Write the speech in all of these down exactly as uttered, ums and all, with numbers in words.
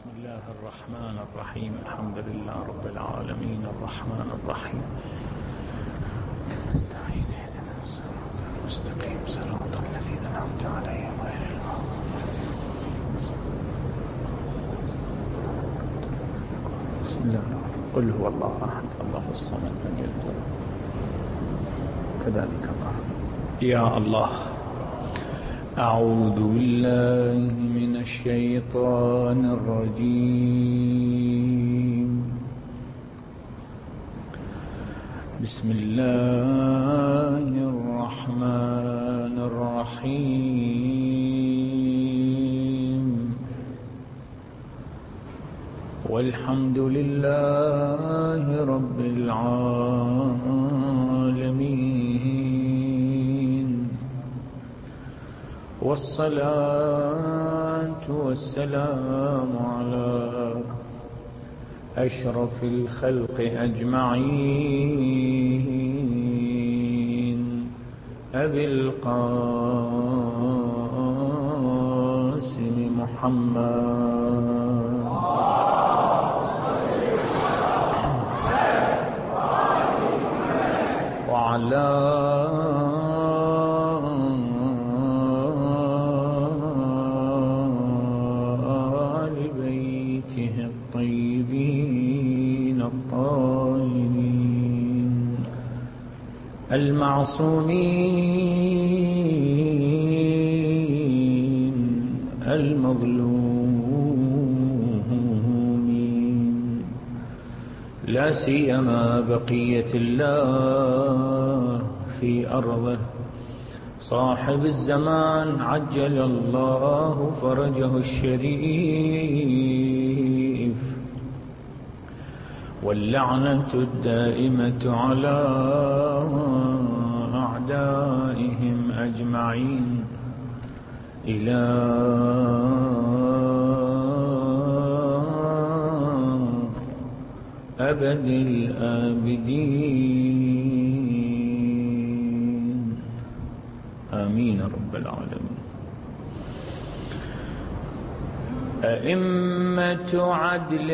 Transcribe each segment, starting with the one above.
بسم الله الرحمن الرحيم. الحمد لله رب العالمين الرحمن الرحيم. نستعين اهدنا الصراط المستقيم صراط الذين أنعمت عليهم غير المغضوب. بسم الله قل هو الله أحد الله الصمد لم يلد ولم يولد كذلك الله. يا الله أعوذ بالله من الشيطان الرجيم. بسم الله الرحمن الرحيم. والحمد لله رب العالمين، والصلاة والسلام على أشرف الخلق أجمعين أبي القاسم محمد وعلى المعصومين المظلومين، لا سيما بقية الله في أرضه، صاحب الزمان عجل الله فرجه الشريف، واللعنة الدائمة على أعدائهم أجمعين إلى أبد الآبدين آمين رب العالمين. أئمة عدل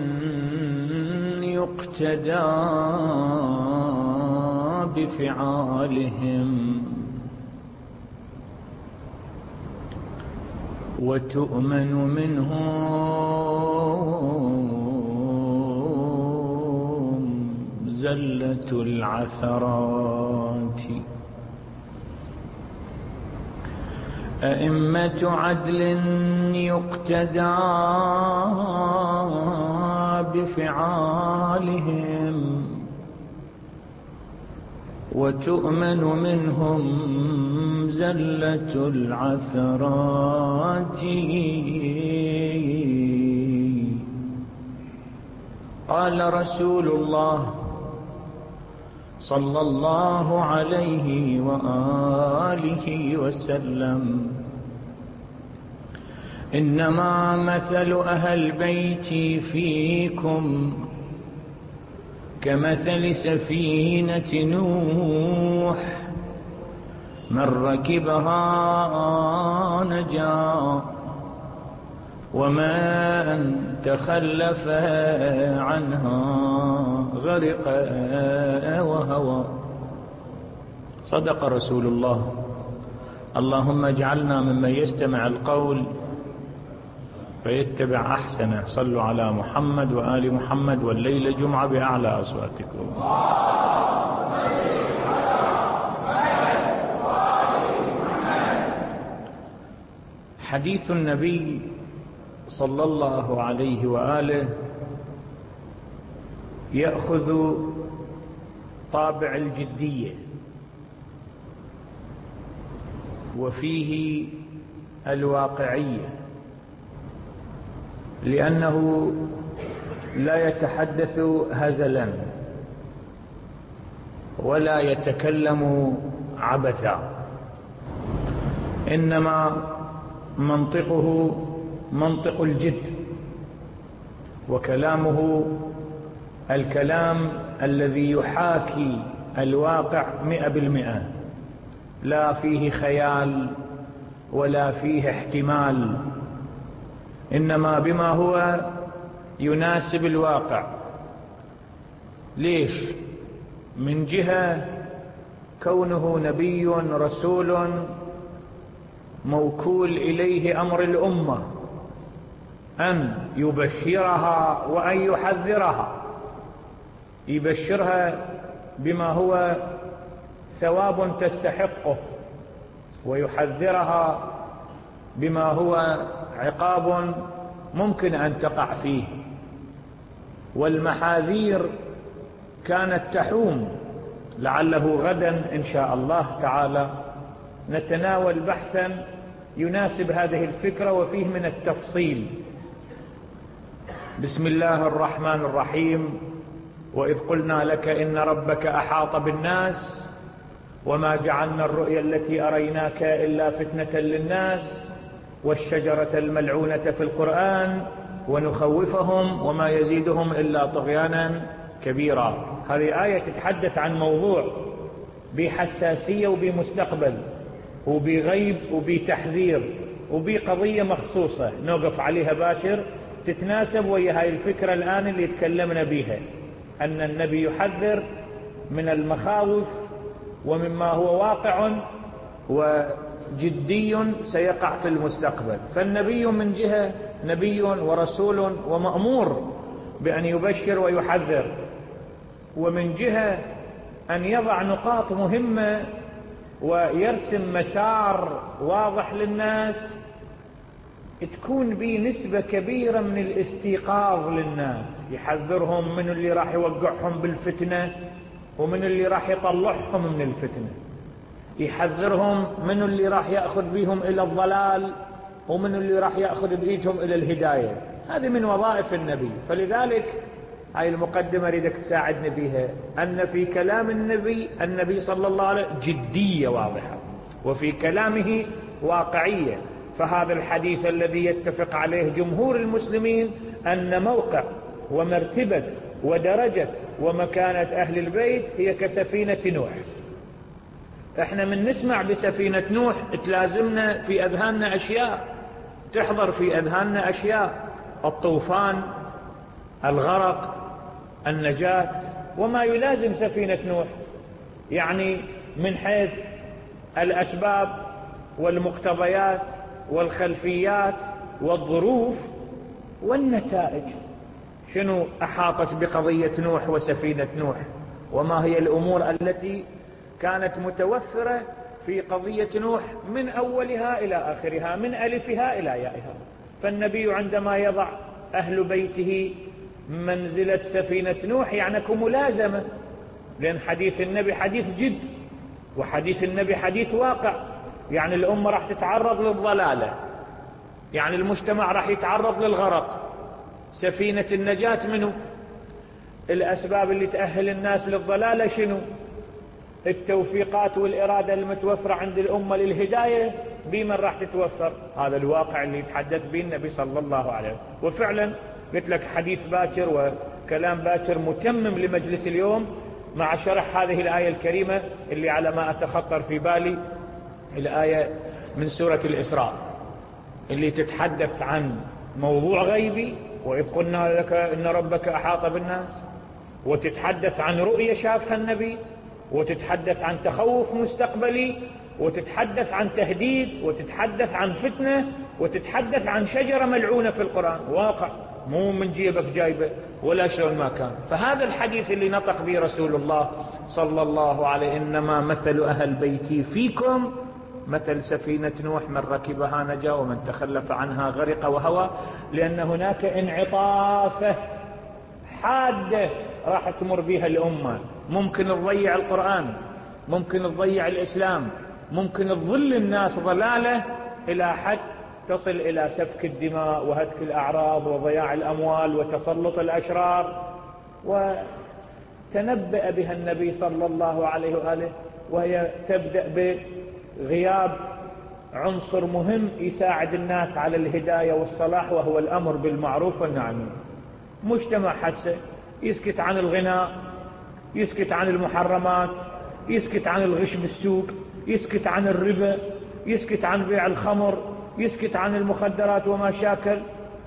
يقتدى بفعالهم، وتؤمن منهم زلة العثرات. أئمة عدل يقتدى بفعالهم، وتؤمن منهم زلة العثرات. قال رسول الله صلى الله عليه وآله وسلم: إنما مثل أهل بيتي فيكم كمثل سفينة نوح، من ركبها نجا، ومن تخلف عنها غرق وهوى. صدق رسول الله. اللهم اجعلنا ممن يستمع القول فيتبع أحسنه. صلوا على محمد وآل محمد، والليلة جمعة بأعلى أصواتكم. حديث النبي صلى الله عليه وآله يأخذ طابع الجدية، وفيه الواقعية، لأنه لا يتحدث هزلا ولا يتكلم عبثا، إنما منطقه منطق الجد، وكلامه الكلام الذي يحاكي الواقع مئة بالمئة، لا فيه خيال ولا فيه احتمال، إنما بما هو يناسب الواقع. ليش؟ من جهة كونه نبي رسول موكول إليه أمر الأمة أن يبشرها وأن يحذرها، يبشرها بما هو ثواب تستحقه، ويحذرها بما هو عقاب ممكن أن تقع فيه. والمحاذير كانت تحوم، لعله غدا إن شاء الله تعالى نتناول بحثا يناسب هذه الفكرة وفيه من التفصيل. بسم الله الرحمن الرحيم. وإذ قلنا لك إن ربك أحاط بالناس وما جعلنا الرؤيا التي أريناك إلا فتنة للناس والشجرة الملعونة في القرآن ونخوفهم وما يزيدهم إلا طغيانا كبيرا. هذه آية تتحدث عن موضوع بحساسية وبمستقبل وبغيب وبتحذير وبقضية مخصوصة نوقف عليها باشر، تتناسب ويا هاي الفكرة الآن اللي تكلمنا بيها، أن النبي يحذر من المخاوف ومما هو واقع وجدي سيقع في المستقبل. فالنبي من جهة نبي ورسول ومأمور بأن يبشر ويحذر، ومن جهة أن يضع نقاط مهمة ويرسم مسار واضح للناس تكون به نسبة كبيرة من الاستيقاظ للناس، يحذرهم من اللي راح يوقعهم بالفتنة ومن اللي راح يطلعهم من الفتنة، يحذرهم من اللي راح يأخذ بهم إلى الضلال ومن اللي راح يأخذ بإيدهم إلى الهداية. هذه من وظائف النبي. فلذلك هاي المقدمة أريدك تساعدني بها، أن في كلام النبي النبي صلى الله عليه وسلم جدية واضحة، وفي كلامه واقعية. فهذا الحديث الذي يتفق عليه جمهور المسلمين أن موقع ومرتبة ودرجة ومكانة أهل البيت هي كسفينة نوح. احنا من نسمع بسفينة نوح تلازمنا في أذهاننا أشياء، تحضر في أذهاننا أشياء: الطوفان، الغرق، النجاة، وما يلازم سفينة نوح، يعني من حيث الأسباب والمقتضيات والخلفيات والظروف والنتائج. شنو أحاطت بقضية نوح وسفينة نوح، وما هي الأمور التي كانت متوفرة في قضية نوح من أولها إلى آخرها، من ألفها إلى يائها. فالنبي عندما يضع أهل بيته منزلة سفينة نوح يعني كملازمة، لأن حديث النبي حديث جد، وحديث النبي حديث واقع. يعني الأمة راح تتعرض للضلالة، يعني المجتمع راح يتعرض للغرق. سفينة النجاة منه؟ الأسباب اللي تأهل الناس للضلالة شنو؟ التوفيقات والإرادة المتوفرة عند الأمة للهداية بمن راح تتوفر؟ هذا الواقع اللي يتحدث به النبي صلى الله عليه وسلم. وفعلا قلت لك حديث باكر وكلام باكر متمم لمجلس اليوم مع شرح هذه الآية الكريمة اللي على ما أتخطر في بالي، الآية من سورة الإسراء اللي تتحدث عن موضوع غيبي، وإذ قلنا لك إن ربك أحاط بالناس، وتتحدث عن رؤية شافها النبي، وتتحدث عن تخوف مستقبلي، وتتحدث عن تهديد، وتتحدث عن فتنة، وتتحدث عن شجرة ملعونة في القرآن. واقع مو من جيبك جايبه ولا شلون ما كان. فهذا الحديث اللي نطق به رسول الله صلى الله عليه: إنما مثل أهل بيتي فيكم مثل سفينة نوح، من ركبها نجا ومن تخلف عنها غرق وهوى. لأن هناك انعطافة حادة راح تمر بها الأمة، ممكن تضيع القرآن، ممكن تضيع الإسلام، ممكن تضل الناس ضلالة إلى حد تصل إلى سفك الدماء وهتك الأعراض وضياع الأموال وتسلط الأشرار. وتنبأ بها النبي صلى الله عليه وآله، وهي تبدأ بغياب عنصر مهم يساعد الناس على الهداية والصلاح، وهو الأمر بالمعروف والنهي عن المنكر. مجتمع حسه يسكت عن الغناء، يسكت عن المحرمات، يسكت عن الغش بالسوق، يسكت عن الربا، يسكت عن بيع الخمر، يسكت عن المخدرات وما شاكل.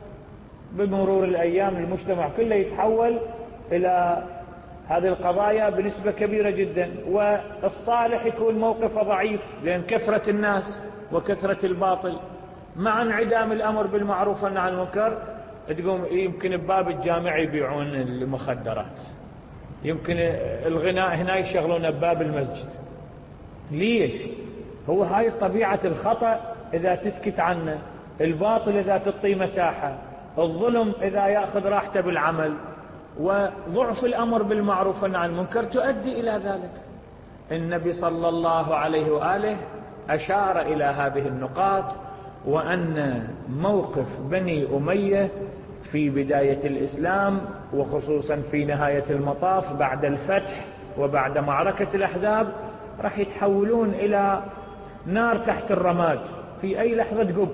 بمرور الأيام المجتمع كله يتحول إلى هذه القضايا بنسبة كبيرة جدا، والصالح يكون موقفه ضعيف لأن كثرة الناس وكثرة الباطل مع انعدام الأمر بالمعروف والنهي عن المنكر. تقوم يمكن بباب الجامع يبيعون المخدرات، يمكن الغناء هنا يشغلون بباب المسجد. ليش؟ هو هاي طبيعة الخطأ إذا تسكت عنه، الباطل إذا تعطيه مساحة، الظلم إذا يأخذ راحته بالعمل، وضعف الأمر بالمعروف والنهي عن المنكر تؤدي إلى ذلك. النبي صلى الله عليه وآله أشار إلى هذه النقاط، وأن موقف بني أمية في بداية الإسلام وخصوصا في نهاية المطاف بعد الفتح وبعد معركة الأحزاب راح يتحولون إلى نار تحت الرماد في أي لحظة تقب،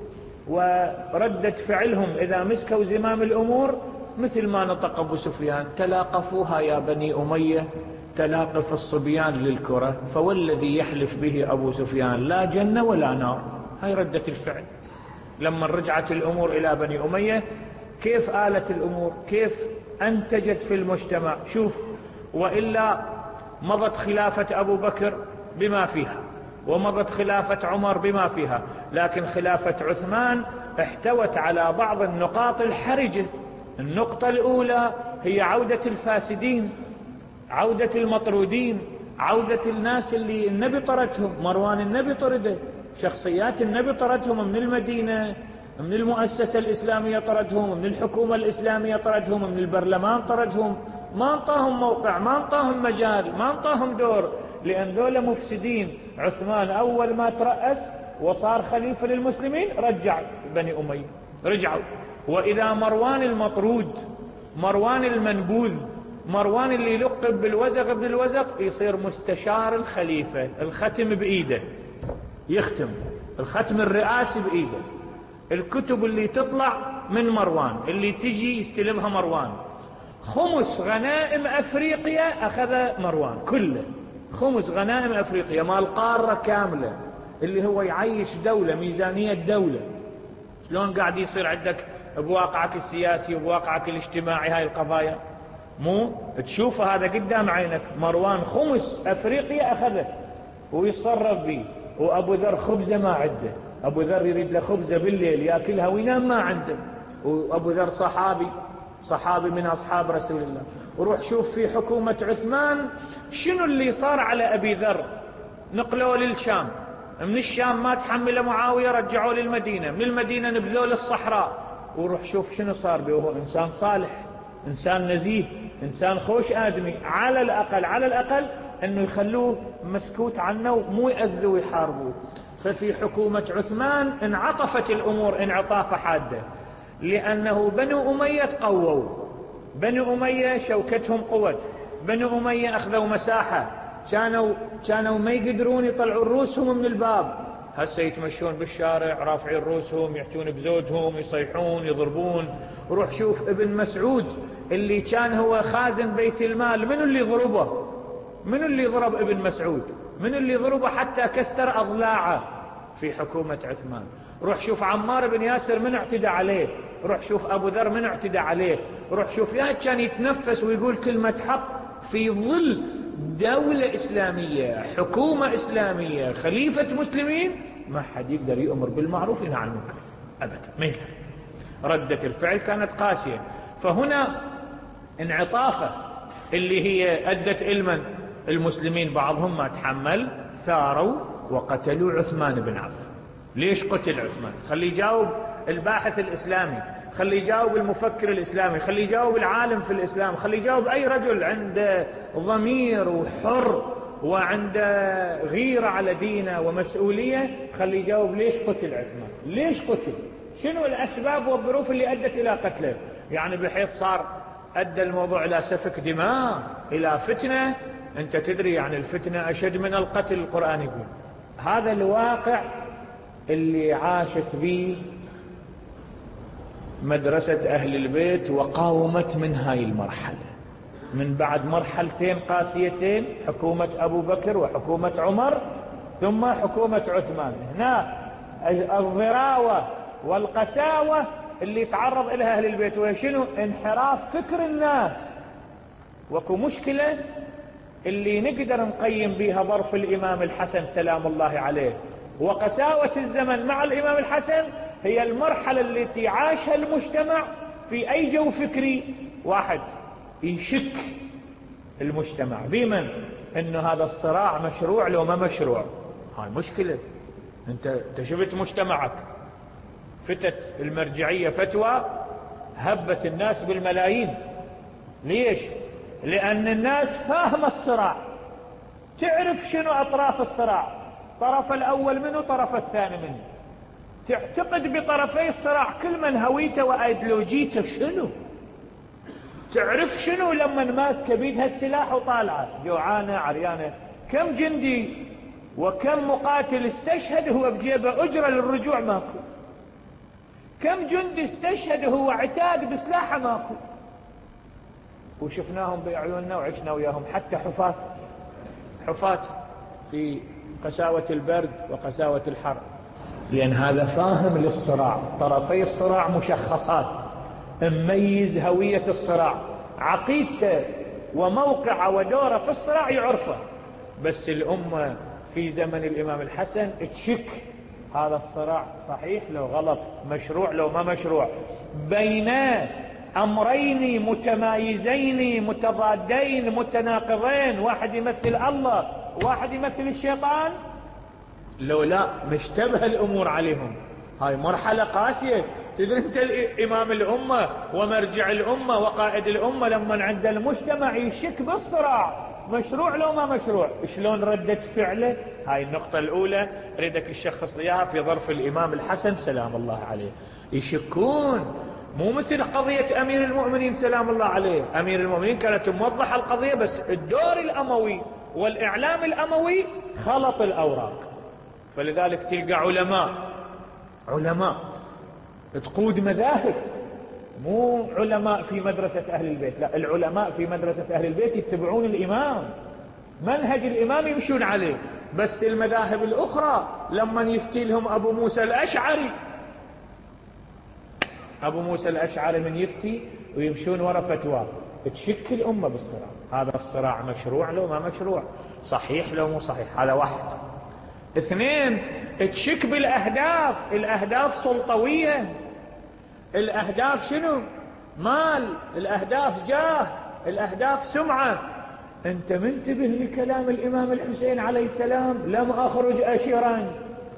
وردة فعلهم إذا مسكوا زمام الأمور مثل ما نطق أبو سفيان: تلاقفوها يا بني أمية تلاقف الصبيان للكرة، فوالذي يحلف به أبو سفيان لا جنة ولا نار. هاي ردة الفعل لما رجعت الأمور إلى بني أمية. كيف آلت الأمور، كيف أنتجت في المجتمع. شوف، وإلا مضت خلافة أبو بكر بما فيها، ومضت خلافة عمر بما فيها، لكن خلافة عثمان احتوت على بعض النقاط الحرجة. النقطة الأولى هي عودة الفاسدين، عودة المطرودين، عودة الناس اللي النبي طردهم. مروان النبي طرده، شخصيات النبي طردهم من المدينة، من المؤسسة الإسلامية طردهم، من الحكومة الإسلامية طردهم، من البرلمان طردهم. ما انطاهم موقع، ما انطاهم مجال، ما انطاهم دور، لأن ذولا مفسدين. عثمان أول ما ترأس وصار خليفة للمسلمين رجع بني أمية، رجعوا. وإذا مروان المطرود، مروان المنبوذ، مروان اللي يلقب بالوزغ ابن الوزغ، يصير مستشار الخليفة، الختم بإيده، يختم الختم الرئاسي بإيده. الكتب اللي تطلع من مروان اللي تجي يستلمها مروان. خمس غنائم أفريقيا أخذ مروان كله، خمس غنائم أفريقيا مال قارة كاملة، اللي هو يعيش دولة، ميزانية دولة. شلون قاعد يصير عندك بواقعك السياسي وبواقعك الاجتماعي هاي القضايا؟ مو تشوف هذا قدام عينك. مروان خمس أفريقيا أخذه ويتصرف به، وأبو ذر خبزة ما عنده، أبو ذر يريد له خبزة بالليل يأكلها وينام ما عنده، وأبو ذر صحابي، صحابي من أصحاب رسول الله. وروح شوف في حكومة عثمان شنو اللي صار على أبي ذر. نقلوا للشام، من الشام ما تحمل معاوية رجعوا للمدينة، من المدينة نبذوا للصحراء. وروح شوف شنو صار به. وهو إنسان صالح، إنسان نزيه، إنسان خوش آدمي. على الأقل على الأقل أنه يخلوه مسكوت عنه ومو يأذوا ويحاربوه. ففي حكومة عثمان انعطفت الأمور انعطافة حادة، لأنه بنو أمية تقووا، بنو أمية شوكتهم قوت، بنو أمية أخذوا مساحة، كانوا كانوا ما يقدرون يطلعون رؤوسهم من الباب. هسه يتمشون بالشارع رافعين رؤوسهم، يحتون بزودهم، يصيحون، يضربون. روح شوف ابن مسعود اللي كان هو خازن بيت المال، منو اللي ضربه؟ منو اللي ضرب ابن مسعود؟ منو اللي ضربه حتى كسر أضلاعه في حكومة عثمان؟ روح شوف عمار بن ياسر من اعتدى عليه، روح شوف أبو ذر من اعتدى عليه، روح شوف يا كان يتنفس ويقول كلمة حق في ظل دولة إسلامية، حكومة إسلامية، خليفة مسلمين. ما حد يقدر يأمر بالمعروف وينهى عن المنكر أبدا، ما يقدر. ردة الفعل كانت قاسية. فهنا انعطافة اللي هي أدت إلما المسلمين بعضهم ما تحمل، ثاروا وقتلوا عثمان بن عفان. ليش قتل عثمان؟ خلي يجاوب الباحث الإسلامي، خلي يجاوب المفكر الإسلامي، خلي يجاوب العالم في الإسلام، خلي يجاوب أي رجل عنده ضمير وحر وعنده غيرة على دينه ومسؤولية، خلي يجاوب ليش قتل عثمان، ليش قتل، شنو الأسباب والظروف اللي أدت إلى قتله. يعني بحيث صار أدى الموضوع إلى سفك دماء، إلى فتنة. أنت تدري يعني الفتنة أشد من القتل، القرآن يقول. هذا الواقع اللي عاشت به مدرسة أهل البيت وقاومت من هاي المرحلة، من بعد مرحلتين قاسيتين، حكومة أبو بكر وحكومة عمر ثم حكومة عثمان. هنا الضراوة والقساوة اللي يتعرض لها أهل البيت، وهي شنو؟ انحراف فكر الناس. وكو مشكلة اللي نقدر نقيم بها ظرف الإمام الحسن سلام الله عليه وقساوة الزمن مع الإمام الحسن، هي المرحلة التي عاشها المجتمع في أي جو فكري. واحد يشك المجتمع بمن؟ إنه هذا الصراع مشروع لو ما مشروع. هاي مشكلة. انت شفت مجتمعك فتت المرجعية فتوى هبت الناس بالملايين. ليش؟ لأن الناس فاهمة الصراع، تعرف شنو أطراف الصراع، طرف الأول منه طرف الثاني منه، تعتقد بطرفي الصراع كل من هويته وأيديولوجيته شنو، تعرف شنو لما ماسك بيدها السلاح وطالعة جوعانة عريانة. كم جندي وكم مقاتل استشهد هو بجيبه أجرة للرجوع ماكو، كم جندي استشهد هو عتاد بسلاحه ماكو، وشفناهم بأعيننا وعشنا وياهم حتى حفاة حفاة في قساوة البرد وقساوة الحر. لأن هذا فاهم للصراع، طرفي الصراع مشخصات، مميز هوية الصراع، عقيدته وموقعه ودوره في الصراع يعرفه. بس الأمة في زمن الإمام الحسن تشك هذا الصراع صحيح لو غلط، مشروع لو ما مشروع، بين أمرين متمايزين متضادين متناقضين، واحد يمثل الله واحد يمثل الشيطان. لو لا مشتبه الأمور عليهم. هاي مرحلة قاسية. تدري انت إمام الأمة ومرجع الأمة وقائد الأمة لما عند المجتمع يشك بالصراع مشروع لو ما مشروع، شلون ردة فعله؟ هاي النقطة الأولى اريدك تشخص ليها في ظرف الإمام الحسن سلام الله عليه. يشكون، مو مثل قضية أمير المؤمنين سلام الله عليه. أمير المؤمنين كانت موضحة القضية، بس الدور الأموي والإعلام الأموي خلط الأوراق. فلذلك تلقى علماء علماء تقود مذاهب، مو علماء في مدرسة أهل البيت، لا، العلماء في مدرسة أهل البيت يتبعون الإمام، منهج الإمام يمشون عليه. بس المذاهب الأخرى لما يفتي لهم أبو موسى الأشعري، أبو موسى الأشعري من يفتي ويمشون وراء فتوى، تشك الأمة بالصراع. هذا الصراع مشروع لو ما مشروع، صحيح لو مو صحيح. هذا واحد. اثنين، تشك بالأهداف. الأهداف سلطوية، الأهداف شنو؟ مال، الأهداف جاه، الأهداف سمعة. أنت منتبه لكلام الإمام الحسين عليه السلام؟ لم أخرج أشيرا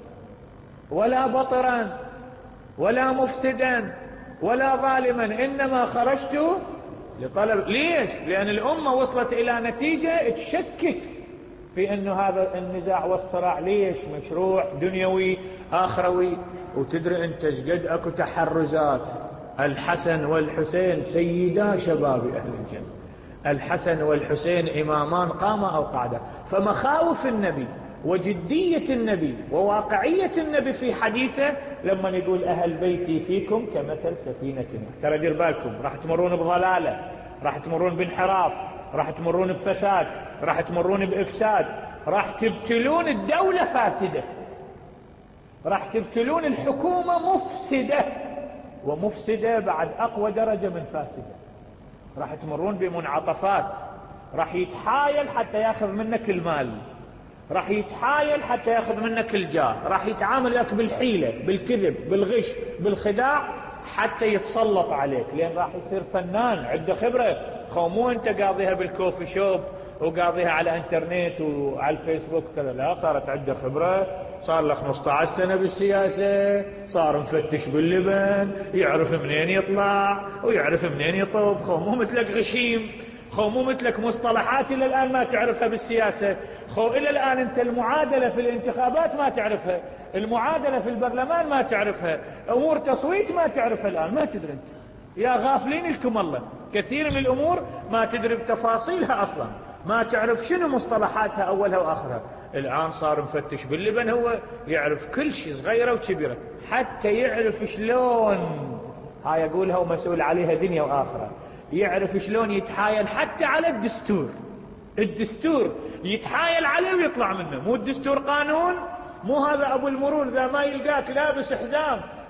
ولا بطرا ولا مفسدا ولا ظالما، إنما خرجت لطلب. ليش؟ لأن الأمة وصلت إلى نتيجة تشكك في أنه هذا النزاع والصراع ليش مشروع دنيوي آخروي. وتدري أنت شقد أكو تحرزات. الحسن والحسين سيدا شباب أهل الجنة، الحسن والحسين إمامان قاما أو قعدا. فمخاوف النبي وجدية النبي وواقعية النبي في حديثه لما يقول أهل بيتي فيكم كمثل سفينة نوح. ترى دير بالكم راح تمرون بضلالة، راح تمرون بانحراف، راح تمرون بفساد، راح تمرون بإفساد، راح تبتلون الدولة فاسدة، راح تبتلون الحكومة مفسدة، ومفسدة بعد أقوى درجة من فاسدة. راح تمرون بمنعطفات، راح يتحايل حتى ياخذ منك المال، راح يتحايل حتى ياخذ منك الجاه، راح يتعامل لك بالحيلة بالكذب بالغش بالخداع حتى يتسلط عليك، لأن راح يصير فنان عنده خبرة. خو مو انت قاضيها بالكوفي شوب وقاضيها على انترنت وعلى الفيسبوك كذا، لا، صارت عنده خبرة، صار له خمسة عشر سنة بالسياسة، صار مفتش باللبن، يعرف منين يطلع ويعرف منين يطب. خو مو مثلك غشيم، خو مو مثلك مصطلحات إلى الآن ما تعرفها بالسياسة. خو إلى الآن أنت المعادلة في الانتخابات ما تعرفها، المعادلة في البرلمان ما تعرفها، أمور تصويت ما تعرفها الآن، ما تدري انت. يا غافلين لكم الله، كثير من الأمور ما تدري بتفاصيلها أصلا، ما تعرف شنو مصطلحاتها أولها وآخرها. الآن صار مفتش باللبن، هو يعرف كل شيء صغيرة وكبيرة، حتى يعرف شلون، هاي يقولها ومسؤول عليها دنيا وآخرة، يعرف شلون يتحايل حتى على الدستور. الدستور يتحايل عليه ويطلع منه. مو الدستور قانون، مو هذا أبو المرور ذا ما يلقاك لابس حزام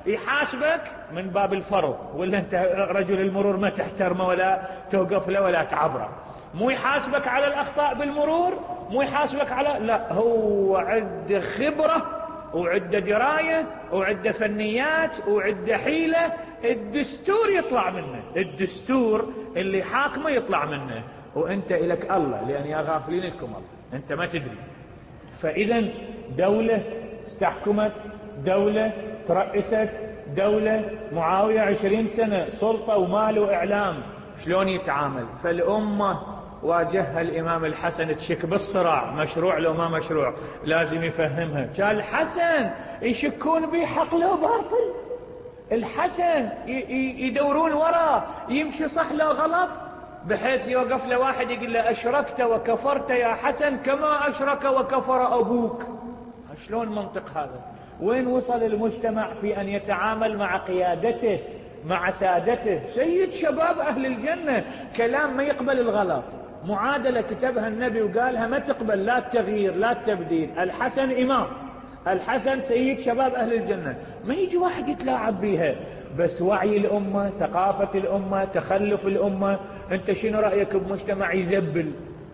يحاسبك من باب الفرض، ولا انت رجل المرور ما تحترمه ولا توقف له ولا تعبره. مو يحاسبك على الاخطاء بالمرور، مو يحاسبك على، لا، هو عنده خبرة وعنده دراية وعنده فنيات وعنده حيلة. الدستور يطلع منه، الدستور اللي حاكمه يطلع منه، وانت الك الله، لان يا غافلين لكم الله، انت ما تدري. فاذا دولة استحكمت، دولة ترأست، دولة معاوية عشرين سنة سلطة ومال وإعلام، شلون يتعامل؟ فالأمة واجهها الإمام الحسن تشك بالصراع، مشروع لو ما مشروع لازم يفهمها. كان الحسن يشكون به حق لو باطل، الحسن يدورون وراه يمشي صح لو غلط، بحيث يوقف له واحد يقول له أشركت وكفرت يا حسن كما أشرك وكفر أبوك. شلون منطق هذا؟ وين وصل المجتمع في أن يتعامل مع قيادته مع سادته؟ سيد شباب أهل الجنة، كلام ما يقبل الغلط، معادلة كتبها النبي وقالها ما تقبل لا التغيير لا التبديل. الحسن إمام، الحسن سيد شباب أهل الجنة، ما يجي واحد يتلاعب بيها. بس وعي الأمة، ثقافة الأمة، تخلف الأمة. أنت شنو رأيك بمجتمع يزبل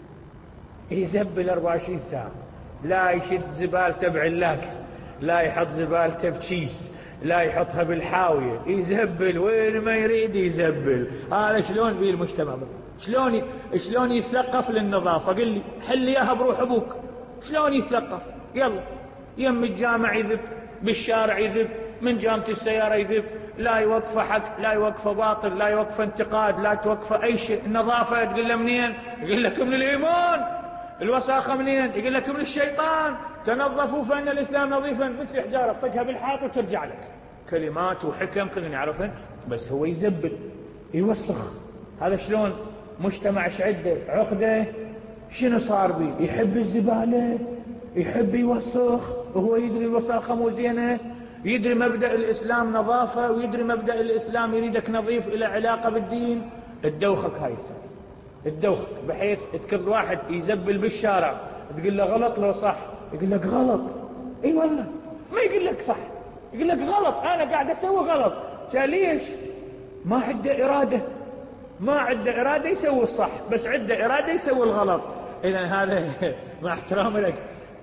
يزبل أربعة وعشرين ساعة، لا يشد زبالته بعلاك، لا يحط زبالته بكيس، لا يحطها بالحاوية، يزبل وين ما يريد يزبل. هذا شلون بيه المجتمع؟ شلون شلون يثقف للنظافة؟ قل لي حل اياها بروح ابوك. شلون يثقف؟ يلا يم الجامع يذب، بالشارع يذب، من جامة السيارة يذب، لا يوقف حق، لا يوقف باطل، لا يوقف انتقاد، لا توقف اي شيء. النظافة تقول له منين؟ يقول لك من الايمان. الوساخة منين؟ يقول لك من الشيطان. تنظفوا فإن الإسلام نظيفا، مثل حجارة طقها بالحائط وترجع لك. كلمات وحكم كلنا نعرفها، بس هو يزبل يوسخ. هذا شلون مجتمع؟ شعده عقده. شنو صار بي؟ يحب الزبالة، يحب يوسخ، وهو يدري الوساخة مو زينة، يدري مبدأ الإسلام نظافة، ويدري مبدأ الإسلام يريدك نظيف إلى علاقة بالدين. الدوخك هاي السنة، الدوخك، بحيث تكل واحد يزبل بالشارع تقول له غلط لو صح، يقول لك غلط. اي والله ما يقول لك صح، يقول لك غلط، انا قاعد اسوي غلط. ليش؟ ما عنده ارادة، ما عنده ارادة يسوي الصح، بس عنده ارادة يسوي الغلط. اذا هذا مع احترامي لك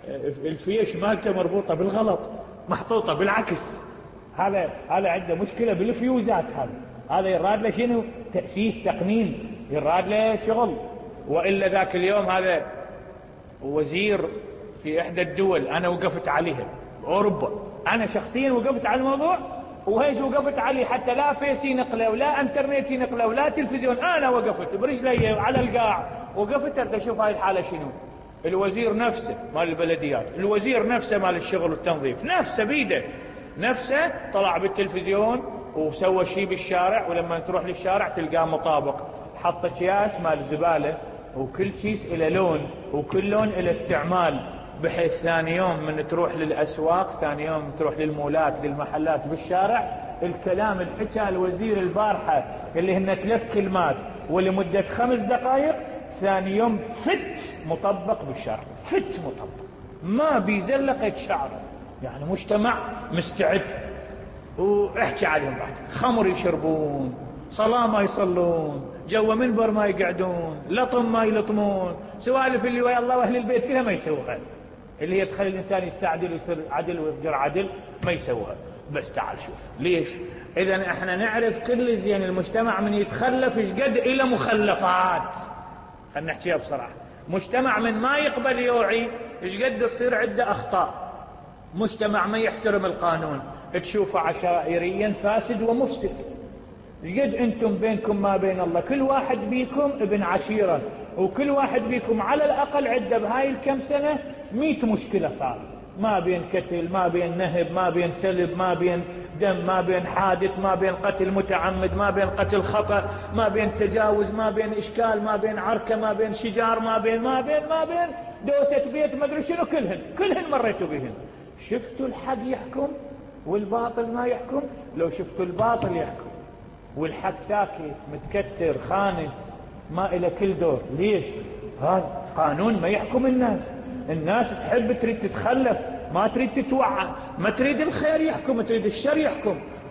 الفيش مالته مربوطة بالغلط، محطوطة بالعكس. هذا هذا عنده مشكلة بالفيوزات. هذا هذا يراد له شنو؟ تأسيس، تقنين، يراد له شغل. وإلا ذاك اليوم هذا وزير في إحدى الدول أنا وقفت عليها أوروبا، أنا شخصيا وقفت على الموضوع، وهيج وقفت عليه، حتى لا فيس ينقله ولا انترنت ينقله ولا تلفزيون، أنا وقفت برجلي على القاع، وقفت أشوف هاي الحالة شنو. الوزير نفسه مال البلديات، الوزير نفسه مال الشغل والتنظيف، نفسه بيده نفسه طلع بالتلفزيون وسوى شيء بالشارع، ولما تروح للشارع تلقاه مطابق، حط اكياس مال زبالة، وكل كيس إلى لون، وكل لون إلى استعمال، بحيث ثاني يوم من تروح للأسواق، ثاني يوم تروح للمولات للمحلات بالشارع، الكلام اللي حكى الوزير البارحة اللي هن ثلاث كلمات ولمدة خمس دقائق، ثاني يوم فت مطبق بالشارع، فت مطبق، ما بيزلقك شعره. يعني مجتمع مستعد. واحكي عليهم بعد، خمر يشربون، صلاة ما يصلون، جوا منبر ما يقعدون، لطم ما يلطمون، سوالف اللي ويا الله واهل البيت كلها ما يسووها، اللي هي تخلي الانسان يستعدل ويصير عدل ويفجر عدل، ما يسووها. بس تعال شوف ليش. اذا احنا نعرف كل زين المجتمع من يتخلف ايش قد الى مخلفات. خلينا نحكيها بصراحه. مجتمع من ما يقبل يوعي ايش قد تصير عنده اخطاء. مجتمع ما يحترم القانون تشوفه عشائريا فاسد ومفسد. ايش قد انتم بينكم ما بين الله، كل واحد بيكم ابن عشيرة، وكل واحد بيكم على الاقل عنده بهاي الكم سنة مئة مشكلة صارت، ما بين قتل، ما بين نهب، ما بين سلب، ما بين دم، ما بين حادث، ما بين قتل متعمد، ما بين قتل خطأ، ما بين تجاوز، ما بين اشكال، ما بين عركة، ما بين شجار، ما بين ما بين ما بين دوسة بيت، ما ادري شنو، كلهن كلهن مريتوا بهن. شفتوا الحق يحكم والباطل ما يحكم؟ لو شفتوا الباطل يحكم والحق ساكت متكتر خانس ما إلى كل دور. ليش؟ هذا قانون ما يحكم الناس. الناس تحب تريد تتخلف، ما تريد تتوعى، ما تريد الخير يحكم، تريد الشر يحكم.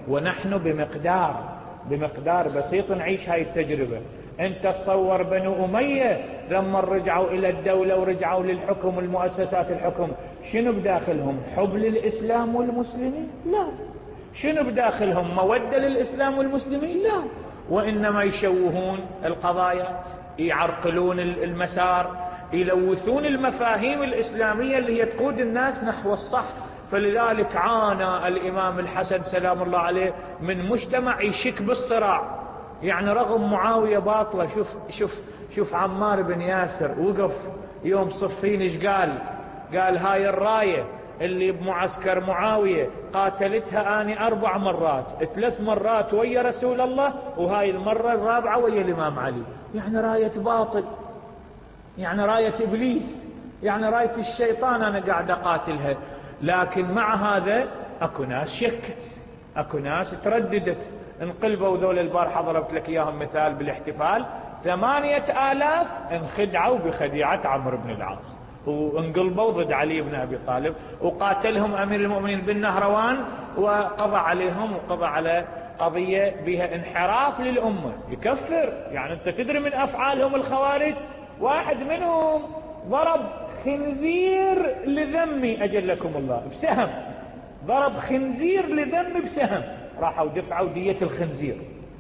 ونحن بمقدار بمقدار بسيط نعيش هاي التجربة. انت تصور بنو أمية لما رجعوا إلى الدولة ورجعوا للحكم المؤسسات الحكم، شنو بداخلهم؟ حب للإسلام والمسلمين؟ لا. شنو بداخلهم؟ مودة للإسلام والمسلمين؟ لا. وإنما يشوهون القضايا، يعرقلون المسار، يلوثون المفاهيم الإسلامية اللي هي تقود الناس نحو الصح. فلذلك عانى الإمام الحسن سلام الله عليه من مجتمع يشك بالصراع. يعني رغم معاوية باطلة، شوف شوف شوف عمار بن ياسر وقف يوم صفين ايش قال؟ قال هاي الراية اللي بمعسكر معاوية قاتلتها اني اربع مرات، ثلاث مرات ويا رسول الله، وهاي المرة الرابعة ويا الامام علي. يعني راية باطل، يعني راية ابليس، يعني راية الشيطان انا قاعد اقاتلها. لكن مع هذا اكو ناس شكت، اكو ناس ترددت. انقلبوا ذول البارحة ضربت لك اياهم مثال بالاحتفال، ثمانية آلاف انخدعوا بخديعة عمرو بن العاص وانقلبوا ضد علي بن ابي طالب، وقاتلهم امير المؤمنين بالنهروان وقضى عليهم، وقضى على قضية بها انحراف للامة يكفر. يعني انت تدري من افعالهم الخوارج، واحد منهم ضرب خنزير لذمي اجلكم الله بسهم، ضرب خنزير لذم بسهم، راحوا دفعوا دية الخنزير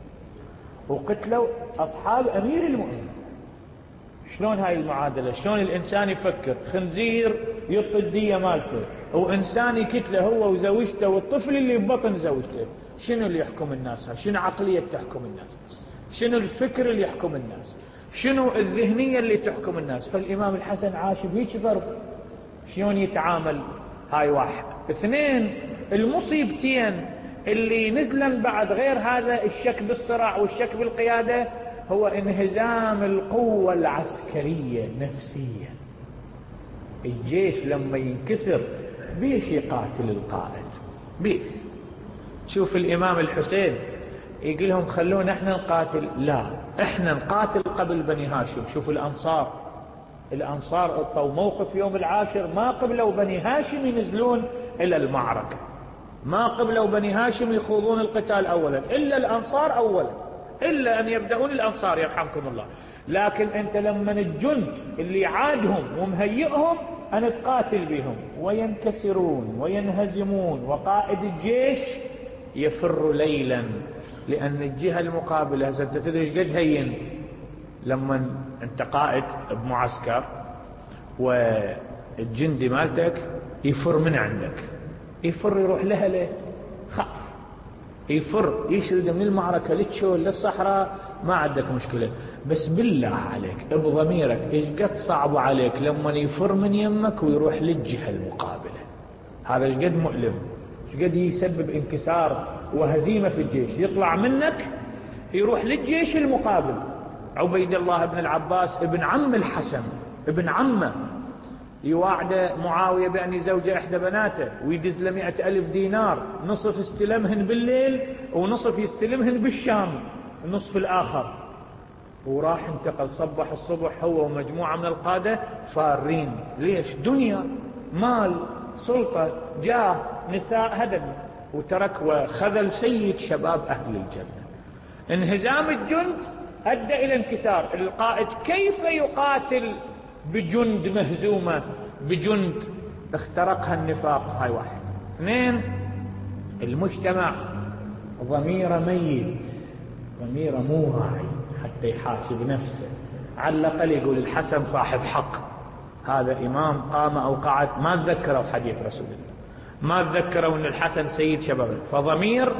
وقتلوا اصحاب امير المؤمنين. شلون هاي المعادلة؟ شلون الانسان يفكر؟ خنزير يعطي الدية مالته، وانسان يقتله هو وزوجته والطفل اللي ببطن زوجته. شنو اللي يحكم الناس؟ شنو عقلية تحكم الناس؟ شنو الفكر اللي يحكم الناس؟ شنو الذهنية اللي تحكم الناس؟ فالامام الحسن عاش بهيك ظرف. شلون يتعامل؟ هاي واحد. اثنين، المصيبتين اللي نزلا بعد غير هذا الشك بالصراع والشك بالقيادة، هو انهزام القوة العسكرية نفسيا. الجيش لما ينكسر بيش يقاتل القائد؟ بيش. شوف الامام الحسين يقول لهم خلونا احنا نقاتل، لا احنا نقاتل قبل بني هاشم. شوف الانصار، الانصار اطوا موقف يوم العاشر، ما قبلوا بني هاشم ينزلون الى المعركة، ما قبلوا بني هاشم يخوضون القتال اولا، الا الانصار اولا، الا ان يبدأون الانصار يرحمكم الله. لكن انت لما الجند اللي عادهم ومهيئهم ان تقاتل بهم وينكسرون وينهزمون، وقائد الجيش يفر ليلا، لان الجهة المقابلة هسه تدري ايش قد هين؟ لما انت قائد بمعسكر والجندي مالتك يفر من عندك، يفر يروح لهله، خاف يفر يشرد من المعركة للتشول للصحراء، ما عندك مشكلة. بس بالله عليك بضميرك ايش قد صعب عليك لما يفر من يمك ويروح للجهة المقابلة؟ هذا ايش قد مؤلم، ايش قد يسبب انكسار وهزيمة في الجيش. يطلع منك يروح للجيش المقابل. عبيد الله بن العباس ابن عم الحسن، ابن عمه، يواعد معاوية بأن يزوج إحدى بناته ويدز له مئة ألف دينار، نصف استلمهن بالليل ونصف يستلمهن بالشام النصف الآخر. وراح انتقل صبح الصبح هو ومجموعة من القادة فارين. ليش؟ دنيا، مال، سلطة، جاه، نساء، هدم، وترك وخذل سيد شباب أهل الجنة. انهزام الجند أدى إلى انكسار القائد. كيف يقاتل بجند مهزومة، بجند اخترقها النفاق؟ هاي واحد. اثنين، المجتمع ضميره ميت، ضميره مو واعي حتى يحاسب نفسه. على الأقل يقول الحسن صاحب حق، هذا إمام قام أو قعد. ما تذكروا حديث رسول الله، ما تذكروا أن الحسن سيد شباب. فضمير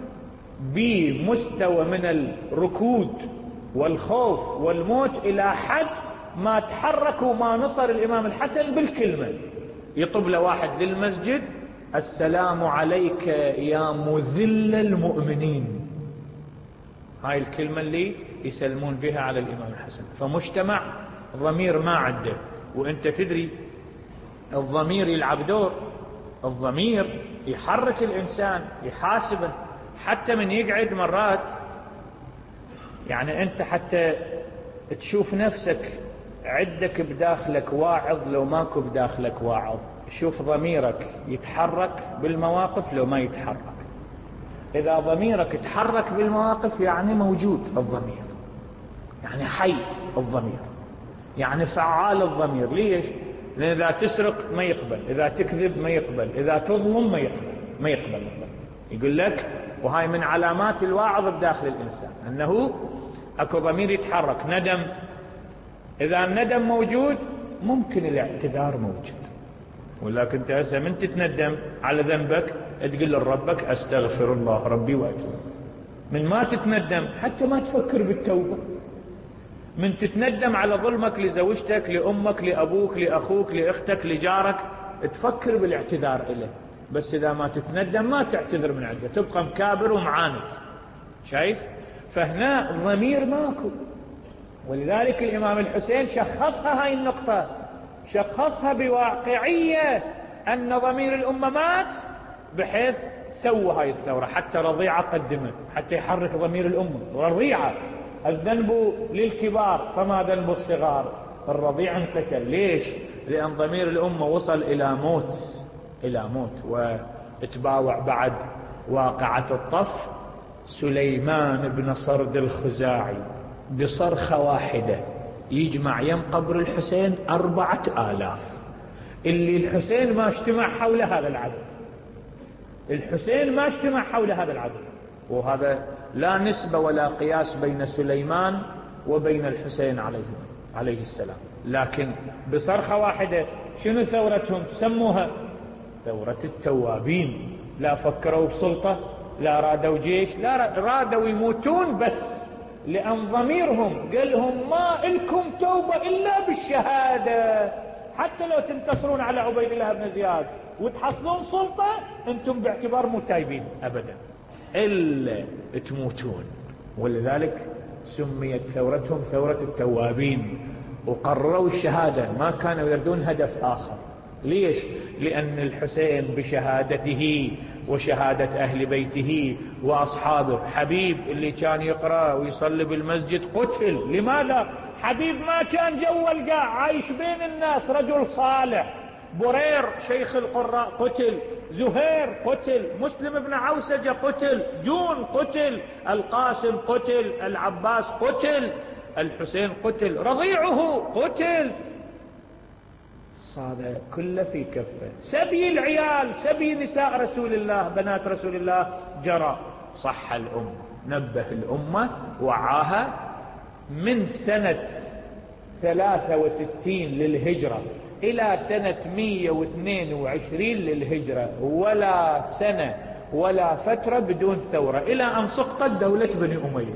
بمستوى من الركود والخوف والموت إلى حد ما تحرك وما نصر الإمام الحسن بالكلمة. يطب له واحد للمسجد: السلام عليك يا مذل المؤمنين. هاي الكلمة اللي يسلمون بها على الإمام الحسن. فمجتمع ضمير ما عنده. وانت تدري الضمير يلعب دور، الضمير يحرك الإنسان، يحاسبه. حتى من يقعد مرات، يعني انت حتى تشوف نفسك عندك بداخلك واعظ لو ماكو بداخلك واعظ، شوف ضميرك يتحرك بالمواقف لو ما يتحرك. إذا ضميرك تحرك بالمواقف يعني موجود الضمير، يعني حي الضمير، يعني فعال الضمير. ليش؟ لأن إذا تسرق ما يقبل، إذا تكذب ما يقبل، إذا تظلم ما يقبل، ما يقبل الضمير. يقول لك، وهاي من علامات الواعظ بداخل الإنسان أنه أكو ضمير يتحرك. ندم، إذا الندم موجود ممكن الاعتذار موجود، ولكن أنت هسه من تتندم على ذنبك تقول لربك أستغفر الله ربي وأتوب. من ما تتندم حتى ما تفكر بالتوبة. من تتندم على ظلمك لزوجتك، لأمك، لأبوك، لأخوك، لأختك، لجارك، تفكر بالاعتذار إليه. بس إذا ما تتندم ما تعتذر من عنده، تبقى مكابر ومعاند. شايف؟ فهنا الضمير ماكو. ولذلك الإمام الحسين شخصها هاي النقطة، شخصها بواقعية أن ضمير الأمة مات، بحيث سوى هاي الثورة. حتى رضيعة قدمت حتى يحرك ضمير الأمة. رضيعة، الذنب للكبار فما ذنب الصغار، الرضيع انقتل. ليش؟ لأن ضمير الأمة وصل إلى موت، إلى موت. واتباوع بعد واقعة الطف سليمان بن صرد الخزاعي بصرخة واحدة يجمع يم قبر الحسين أربعة آلاف. اللي الحسين ما اجتمع حول هذا العدد، الحسين ما اجتمع حول هذا العدد. وهذا لا نسبة ولا قياس بين سليمان وبين الحسين عليه عليه السلام. لكن بصرخة واحدة شنو ثورتهم؟ سموها ثورة التوابين. لا فكروا بسلطة، لا رادوا جيش، لا رادوا يموتون، بس لأن ضميرهم قال لهم ما إلكم توبة إلا بالشهادة. حتى لو تنتصرون على عبيد الله بن زياد وتحصلون سلطة، أنتم باعتبار مو تايبين أبدا إلا تموتون. ولذلك سميت ثورتهم ثورة التوابين، وقرروا الشهادة، ما كانوا يردون هدف آخر. ليش؟ لأن الحسين بشهادته وشهادة أهل بيته وأصحابه، حبيب اللي كان يقرأ ويصلي بالمسجد قتل. لماذا؟ حبيب ما كان جو القاع، عايش بين الناس، رجل صالح. برير شيخ القراء قتل، زهير قتل، مسلم بن عوسجة قتل، جون قتل، القاسم قتل، العباس قتل، الحسين قتل، رضيعه قتل. هذا كله في كفه. سبي العيال، سبي نساء رسول الله، بنات رسول الله جرى. صح الأمة، نبه الأمة، وعاها. من سنة ثلاثة وستين للهجرة إلى سنة مئة واثنين وعشرين للهجرة ولا سنة ولا فترة بدون ثورة، إلى أن سقطت دولة بني أمية.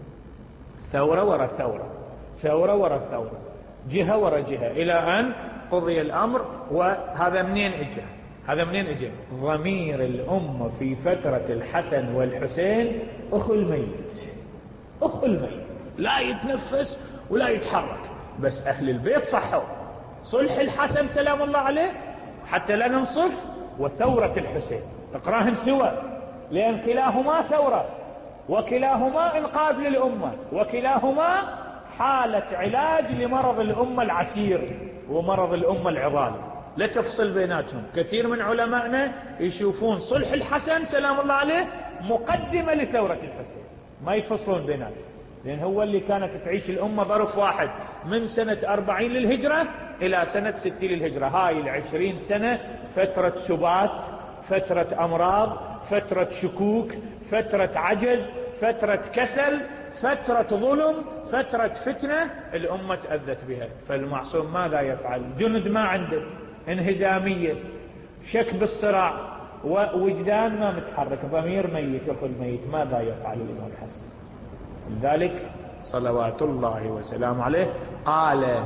ثورة ورا ثورة، ثورة ورا ثورة، جهة ورا جهة، إلى أن قضي الأمر. وهذا منين اجى؟ هذا منين اجى؟ ضمير الأمة في فترة الحسن والحسين أخو الميت، أخو الميت، لا يتنفس ولا يتحرك. بس أهل البيت صحوا. صلح الحسن سلام الله عليه حتى لا ننصف، وثورة الحسين اقراهن سوا، لأن كلاهما ثورة، وكلاهما إنقاذ للأمة، وكلاهما حالة علاج لمرض الأمة العسير ومرض الأمة العضال. لا تفصل بيناتهم. كثير من علمائنا يشوفون صلح الحسن سلام الله عليه مقدمة لثورة الحسين، ما يفصلون بيناتهم، لأن هو اللي كانت تعيش الأمة ظرف واحد من سنة أربعين للهجرة إلى سنة ستين للهجرة. هاي العشرين سنة فترة سبات، فترة أمراض، فترة شكوك، فترة عجز، فترة كسل، فترة ظلم، فترة فتنة الأمة تأذت بها. فالمعصوم ماذا يفعل؟ جند ما عنده، انهزامية، شك بالصراع، ووجدان ما متحرك، ضمير ميت، أخو الميت. ماذا يفعل الإمام الحسن؟ لذلك صلوات الله وسلامه عليه قال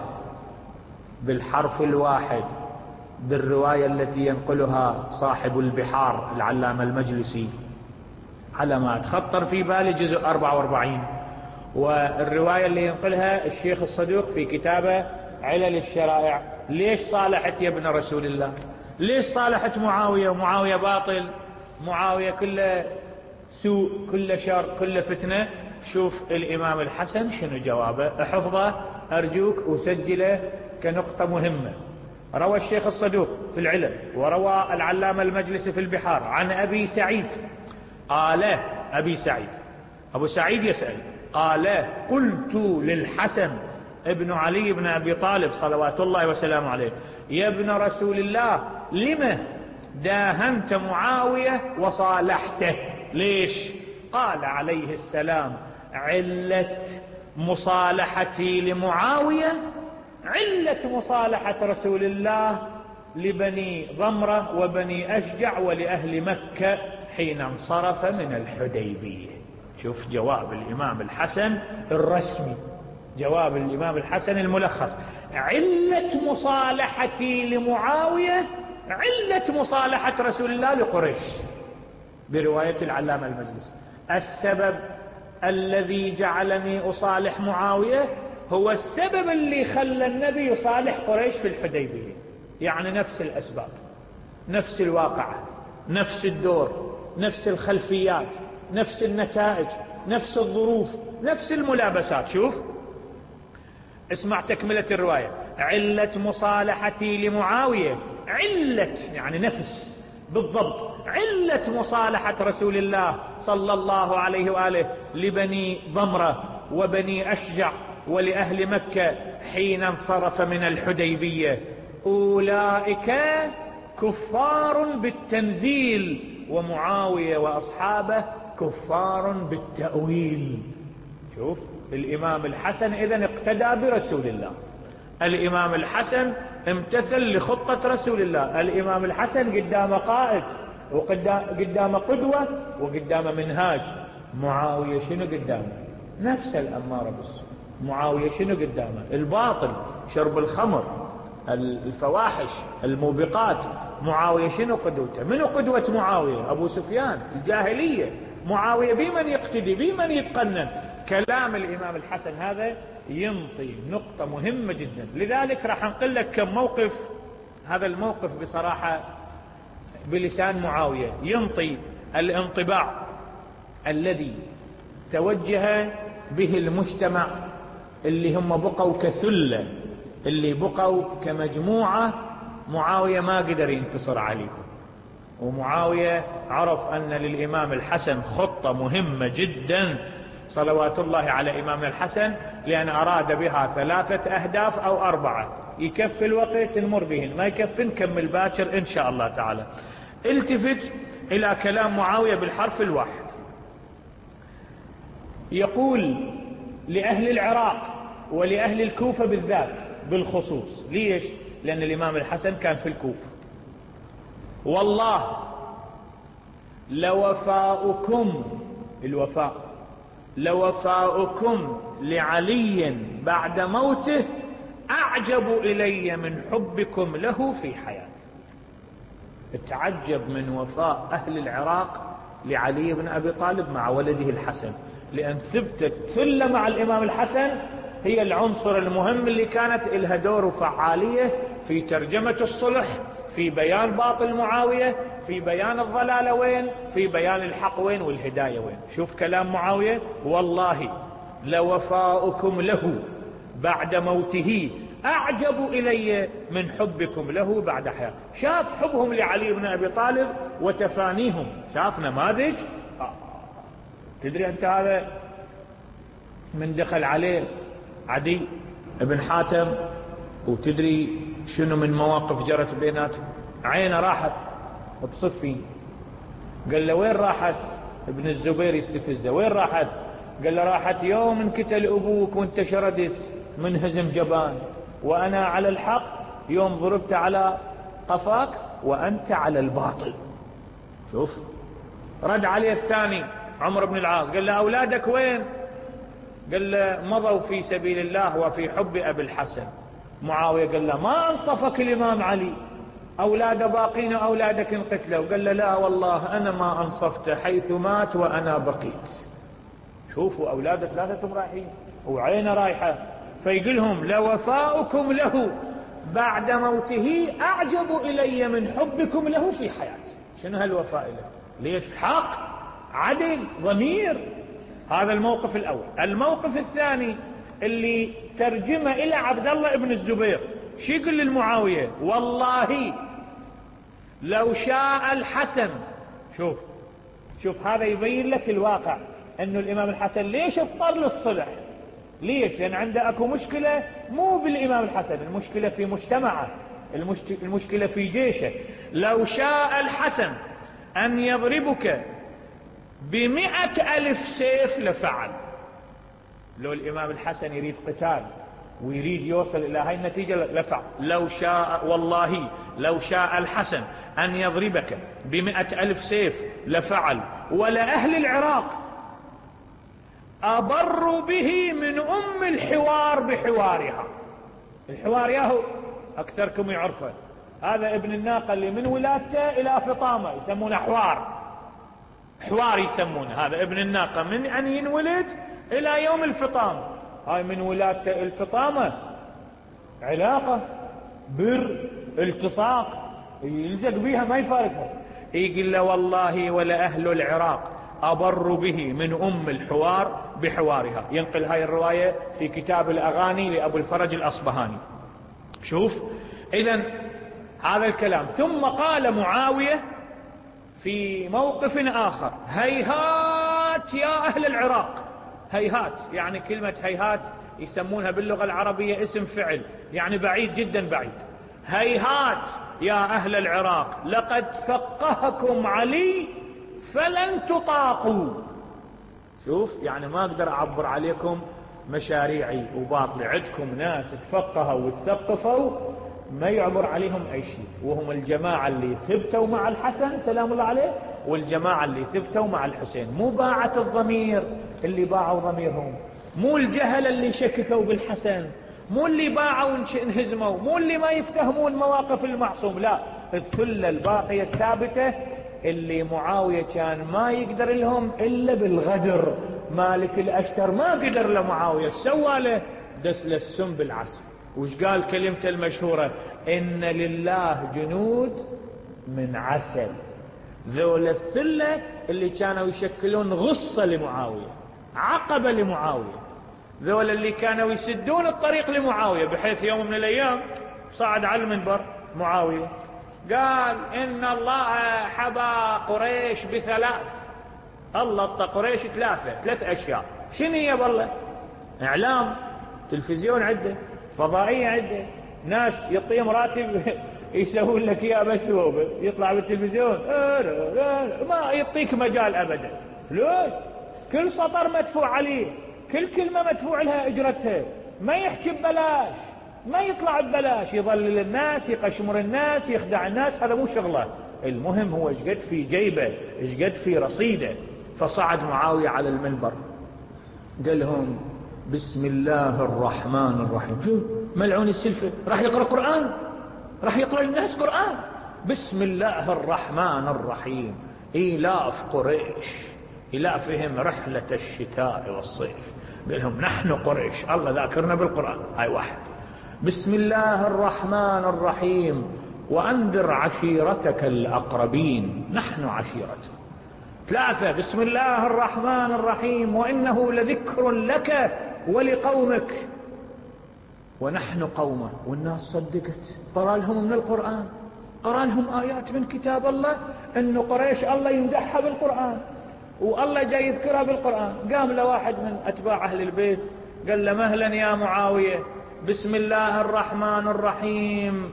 بالحرف الواحد بالرواية التي ينقلها صاحب البحار العلامة المجلسي على ما تخطر في بالي جزء أربعة وأربعين، والرواية اللي ينقلها الشيخ الصدوق في كتابه علل الشرائع. ليش صالحت يا ابن رسول الله؟ ليش صالحت معاوية؟ ومعاوية باطل، معاوية كله سوء، كله شر، كله فتنة. شوف الإمام الحسن شنو جوابه، احفظه أرجوك وسجله كنقطة مهمة. روى الشيخ الصدوق في العلل، وروى العلامة المجلسي في البحار عن أبي سعيد قال أبي سعيد، أبو سعيد يسأل، قال قلت للحسن ابن علي بن أبي طالب صلوات الله وسلامه عليه يا ابن رسول الله لم داهنت معاوية وصالحته؟ ليش؟ قال عليه السلام علة مصالحتي لمعاوية علة مصالحة رسول الله لبني ضمرة وبني أشجع ولأهل مكة حين انصرف من الحديبية. شوف جواب الإمام الحسن الرسمي، جواب الإمام الحسن الملخص: علة مصالحتي لمعاوية علة مصالحة رسول الله لقريش، برواية العلامة المجلس. السبب الذي جعلني أصالح معاوية هو السبب اللي خلى النبي يصالح قريش في الحديبية، يعني نفس الأسباب، نفس الواقعة، نفس الدور، نفس الخلفيات، نفس النتائج، نفس الظروف، نفس الملابسات. شوف اسمع تكملة الرواية: علة مصالحتي لمعاوية، علة يعني نفس بالضبط علة مصالحة رسول الله صلى الله عليه وآله لبني ضمرة وبني أشجع ولأهل مكة حين انصرف من الحديبية، أولئك كفار بالتنزيل ومعاوية وأصحابه كفار بالتأويل. شوف الإمام الحسن إذن اقتدى برسول الله، الإمام الحسن امتثل لخطة رسول الله، الإمام الحسن قدام قائد وقدام قدوة وقدام منهاج. معاوية شنو قدامه؟ نفس الأمارة بالسوء. معاوية شنو قدامه؟ الباطل، شرب الخمر، الفواحش، الموبقات. معاوية شنو قدوته؟ منو قدوة معاوية؟ أبو سفيان، الجاهلية. معاوية بمن يقتدي؟ بمن يتقنن؟ كلام الإمام الحسن هذا ينطي نقطة مهمة جدا. لذلك راح نقول لك كم موقف. هذا الموقف بصراحة بلسان معاوية ينطي الانطباع الذي توجه به المجتمع اللي هم بقوا كثلة، اللي بقوا كمجموعة. معاوية ما قدر ينتصر عليهم، ومعاوية عرف أن للإمام الحسن خطة مهمة جدا صلوات الله على إمامنا الحسن، لأن أراد بها ثلاثة أهداف أو أربعة. يكفي الوقت نمر بهن، ما يكفي نكمل باكر إن شاء الله تعالى. التفت إلى كلام معاوية بالحرف الواحد. يقول لأهل العراق ولأهل الكوفة بالذات بالخصوص. ليش؟ لأن الإمام الحسن كان في الكوفة: والله لوفاؤكم، الوفاء، لوفاؤكم لعلي بعد موته أعجب إلي من حبكم له في حياته. اتعجب من وفاء أهل العراق لعلي بن أبي طالب مع ولده الحسن، لأن ثبتت ثلة مع الإمام الحسن هي العنصر المهم اللي كانت لها دور وفعالية في ترجمة الصلح، في بيان باطل معاوية، في بيان الضلال وين، في بيان الحق وين والهداية وين. شوف كلام معاوية: والله لوفاؤكم له بعد موته أعجب إلي من حبكم له بعد حياته. شاف حبهم لعلي بن أبي طالب وتفانيهم، شاف نماذج. آه. تدري أنت هذا من دخل عليه عدي بن حاتم وتدري شنو من مواقف جرت بيناتهم؟ عينه راحت بصفين. قال له وين راحت؟ ابن الزبير يستفزه: وين راحت؟ قال له راحت يوم انقتل أبوك وانت شردت منهزم جبان، وأنا على الحق يوم ضربت على قفاك وأنت على الباطل. شوف رد عليه الثاني عمر بن العاص، قال له أولادك وين؟ قال له مضوا في سبيل الله وفي حب أبي الحسن. معاوية قال له ما أنصفك الإمام علي، أولاد باقين أولادك انقتلوا. قال له لا والله أنا ما أنصفت، حيث مات وأنا بقيت. شوفوا أولاده ثلاثة رايحين وعينه رايحة، فيقولهم لوفاؤكم له بعد موته أعجب إلي من حبكم له في حياته. شنو هالوفاء له؟ ليش؟ حق، عدل، ضمير. هذا الموقف الأول. الموقف الثاني اللي ترجمه إلى عبد الله بن الزبير، شو يقول للمعاوية؟ والله لو شاء الحسن، شوف شوف هذا يبين لك الواقع انه الامام الحسن ليش اضطر للصلح؟ ليش؟ لان عنده اكو مشكلة مو بالامام الحسن، المشكلة في مجتمعه، المشكلة في جيشه. لو شاء الحسن ان يضربك بمئة الف سيف لفعل. لو الامام الحسن يريد قتال ويريد يوصل الى هاي النتيجة لفعل. لو شاء، والله لو شاء الحسن ان يضربك بمئة الف سيف لفعل. ولأهل العراق أبر به من أم الحوار بحوارها. الحوار ياهو أكثركم يعرفه، هذا ابن الناقة اللي من ولادته إلى فطامة يسمونه حوار، حوار يسمونه. هذا ابن الناقة من أن ينولد إلى يوم الفطامة، هاي من ولادته الفطامة علاقة بر التصاق يلزق بيها ما يفارقها. يقول له والله ولأهل العراق أبر به من أم الحوار بحوارها. ينقل هاي الرواية في كتاب الأغاني لأبو الفرج الأصبهاني. شوف إذن هذا الكلام. ثم قال معاوية في موقف آخر: هيهات يا أهل العراق. هيهات يعني كلمة هيهات يسمونها باللغة العربية اسم فعل، يعني بعيد جدا بعيد. هيهات يا أهل العراق لقد فقهكم علي فلن تطاقوا. شوف يعني ما أقدر أعبر عليكم مشاريعي وباطلي، عندكم ناس تفقهوا وتثقفوا ما يعبر عليهم أي شيء، وهم الجماعة اللي ثبتوا مع الحسن سلام الله عليه والجماعة اللي ثبتوا مع الحسين. مو باعة الضمير اللي باعوا ضميرهم، مو الجهل اللي شككوا بالحسن، مو اللي باعوا وانهزموا، مو اللي ما يفتهمون مواقف المعصوم، لا، الثلة الباقية الثابتة اللي معاوية كان ما يقدر لهم إلا بالغدر. مالك الأشتر ما قدر لمعاوية، سوى له دس للسم بالعسل. وش قال كلمته المشهورة: إن لله جنود من عسل. ذول الثلة اللي كانوا يشكلون غصة لمعاوية، عقبة لمعاوية، ذول اللي كانوا يسدون الطريق لمعاوية، بحيث يوم من الأيام صعد على المنبر معاوية قال: إن الله حبى قريش بثلاث. الله اطى قريش ثلاثة ثلاث أشياء. شنو هي والله؟ إعلام، تلفزيون عده، فضائية عده، ناس يعطيهم راتب يسوون لك إياه بس هو بس يطلع بالتلفزيون ما يعطيك مجال أبدا. فلوس، كل سطر مدفوع عليه، كل كلمة مدفوع لها إجرتها، ما يحكي ببلاش، ما يطلع ببلاش، يضلل الناس، يقشمر الناس، يخدع الناس. هذا مو شغله، المهم هو ايش قد في جيبه، ايش قد في رصيده. فصعد معاوية على المنبر قال لهم: بسم الله الرحمن الرحيم. شو ملعون السلفة راح يقرأ قرآن، راح يقرأ للناس قرآن. بسم الله الرحمن الرحيم. إيلاف قريش، إلافهم رحلة الشتاء والصيف. قال لهم: نحن قريش، الله ذاكرنا بالقرآن. هاي واحد. بسم الله الرحمن الرحيم وأنذر عشيرتك الأقربين، نحن عشيرتك. ثلاثة: بسم الله الرحمن الرحيم وإنه لذكر لك ولقومك ونحن قومه. والناس صدقت، قرأ لهم من القرآن، قرأ لهم آيات من كتاب الله إنه قريش الله يمدحها بالقرآن والله جاي يذكرها بالقرآن. قام له واحد من أتباع أهل البيت قال له: مهلا يا معاوية، بسم الله الرحمن الرحيم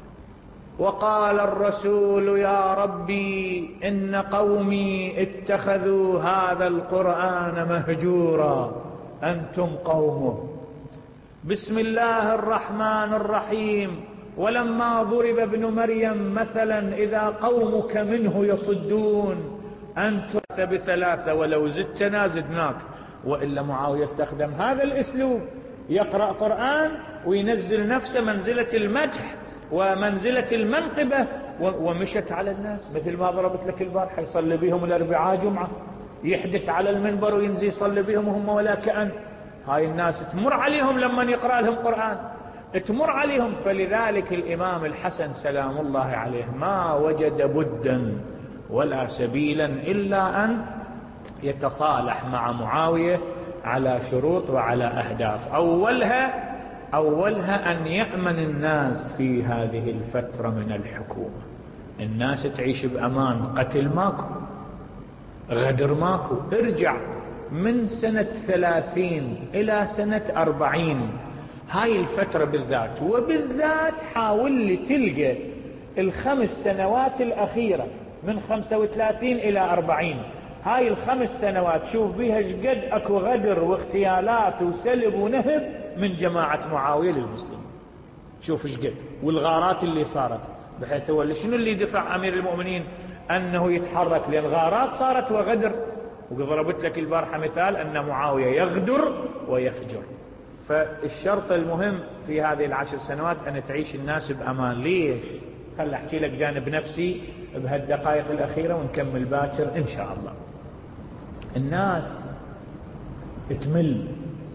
وقال الرسول يا ربي إن قومي اتخذوا هذا القرآن مهجورا أنتم قومه. بسم الله الرحمن الرحيم ولما ضرب ابن مريم مثلا إذا قومك منه يصدون أنتم بثلاثة ولو زدتنا زدناك. وإلا معاوية استخدم هذا الأسلوب، يقرأ قرآن وينزل نفسه منزلة المدح ومنزلة المنقبة ومشت على الناس. مثل ما ضربت لك البارحة، يصلي بهم الأربعاء جمعة، يحدث على المنبر وينزل يصلي بهم وهم ولا كأن. هاي الناس تمر عليهم لما يقرأ لهم قرآن، تمر عليهم. فلذلك الإمام الحسن سلام الله عليه ما وجد بدا ولا سبيلا إلا أن يتصالح مع معاوية على شروط وعلى أهداف. أولها أولها أن يأمن الناس في هذه الفترة من الحكومة، الناس تعيش بأمان، قتل ماكو، غدر ماكو. ارجع من سنة ثلاثين إلى سنة أربعين، هاي الفترة بالذات، وبالذات حاول لي تلقى الخمس سنوات الأخيرة من خمسة وثلاثين إلى أربعين، هاي الخمس سنوات شوف بيها شقد أكو غدر واغتيالات وسلب ونهب من جماعة معاوية للمسلمين. شوف شقد والغارات اللي صارت، بحيث هو شنو اللي دفع أمير المؤمنين أنه يتحرك، لأن غارات صارت وغدر. وضربت لك البارحة مثال أن معاوية يغدر ويفجر. فالشرط المهم في هذه العشر سنوات أن تعيش الناس بأمان. ليش؟ خل أحكي لك جانب نفسي بهالدقائق الأخيرة ونكمل باكر إن شاء الله. الناس تمل،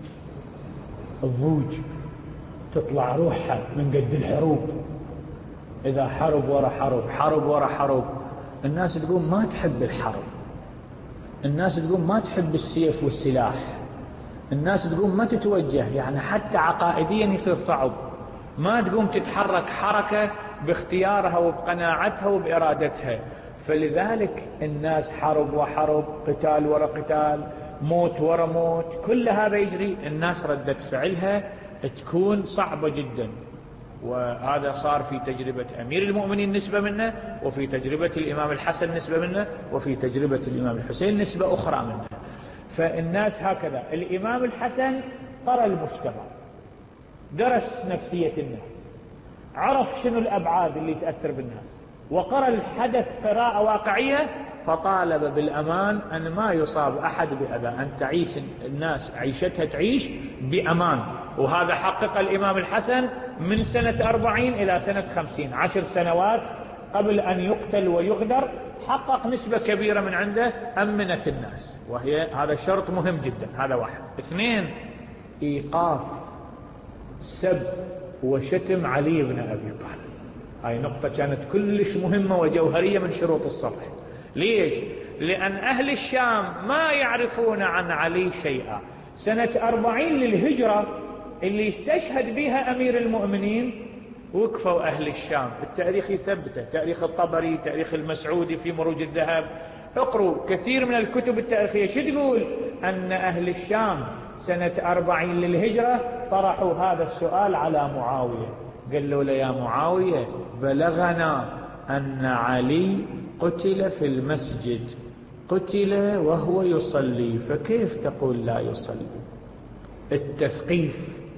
الضوج تطلع روحها من قد الحروب، إذا حرب ورا حرب حرب ورا حرب، الناس تقوم ما تحب الحرب، الناس تقوم ما تحب السيف والسلاح، الناس تقوم ما تتوجه، يعني حتى عقائديا يصير صعب، ما تقوم تتحرك حركة باختيارها وبقناعتها وبإرادتها. فلذلك الناس حرب وحرب، قتال ورا قتال، موت ورا موت، كل هذا يجري، الناس ردة فعلها تكون صعبة جدا. وهذا صار في تجربة أمير المؤمنين نسبة منه، وفي تجربة الإمام الحسن نسبة منه، وفي تجربة الإمام الحسين نسبة أخرى منه. فالناس هكذا. الإمام الحسن قرأ المجتمع، درس نفسية الناس، عرف شنو الأبعاد اللي تأثر بالناس، وقرأ الحدث قراءة واقعية، فطالب بالأمان، أن ما يصاب أحد بأذى، أن تعيش الناس عيشتها تعيش بأمان. وهذا حقق الإمام الحسن من سنة أربعين إلى سنة خمسين، عشر سنوات قبل أن يقتل ويغدر، حقق نسبة كبيرة من عنده أمنت الناس، وهي هذا شرط مهم جدا. هذا واحد. اثنين، إيقاف سب وشتم علي بن أبي طالب. هاي نقطة كانت كلش مهمة وجوهرية من شروط الصلح. ليش؟ لأن أهل الشام ما يعرفون عن علي شيئا. سنة أربعين للهجرة اللي استشهد بها أمير المؤمنين وقفوا أهل الشام، التاريخ يثبته، تاريخ الطبري، تاريخ المسعودي في مروج الذهب، اقروا كثير من الكتب التاريخية. شو تقول؟ أن أهل الشام سنة أربعين للهجرة طرحوا هذا السؤال على معاوية، قالوا له يا معاوية بلغنا أن علي قتل في المسجد، قتل وهو يصلي، فكيف تقول لا يصلي؟ التثقيف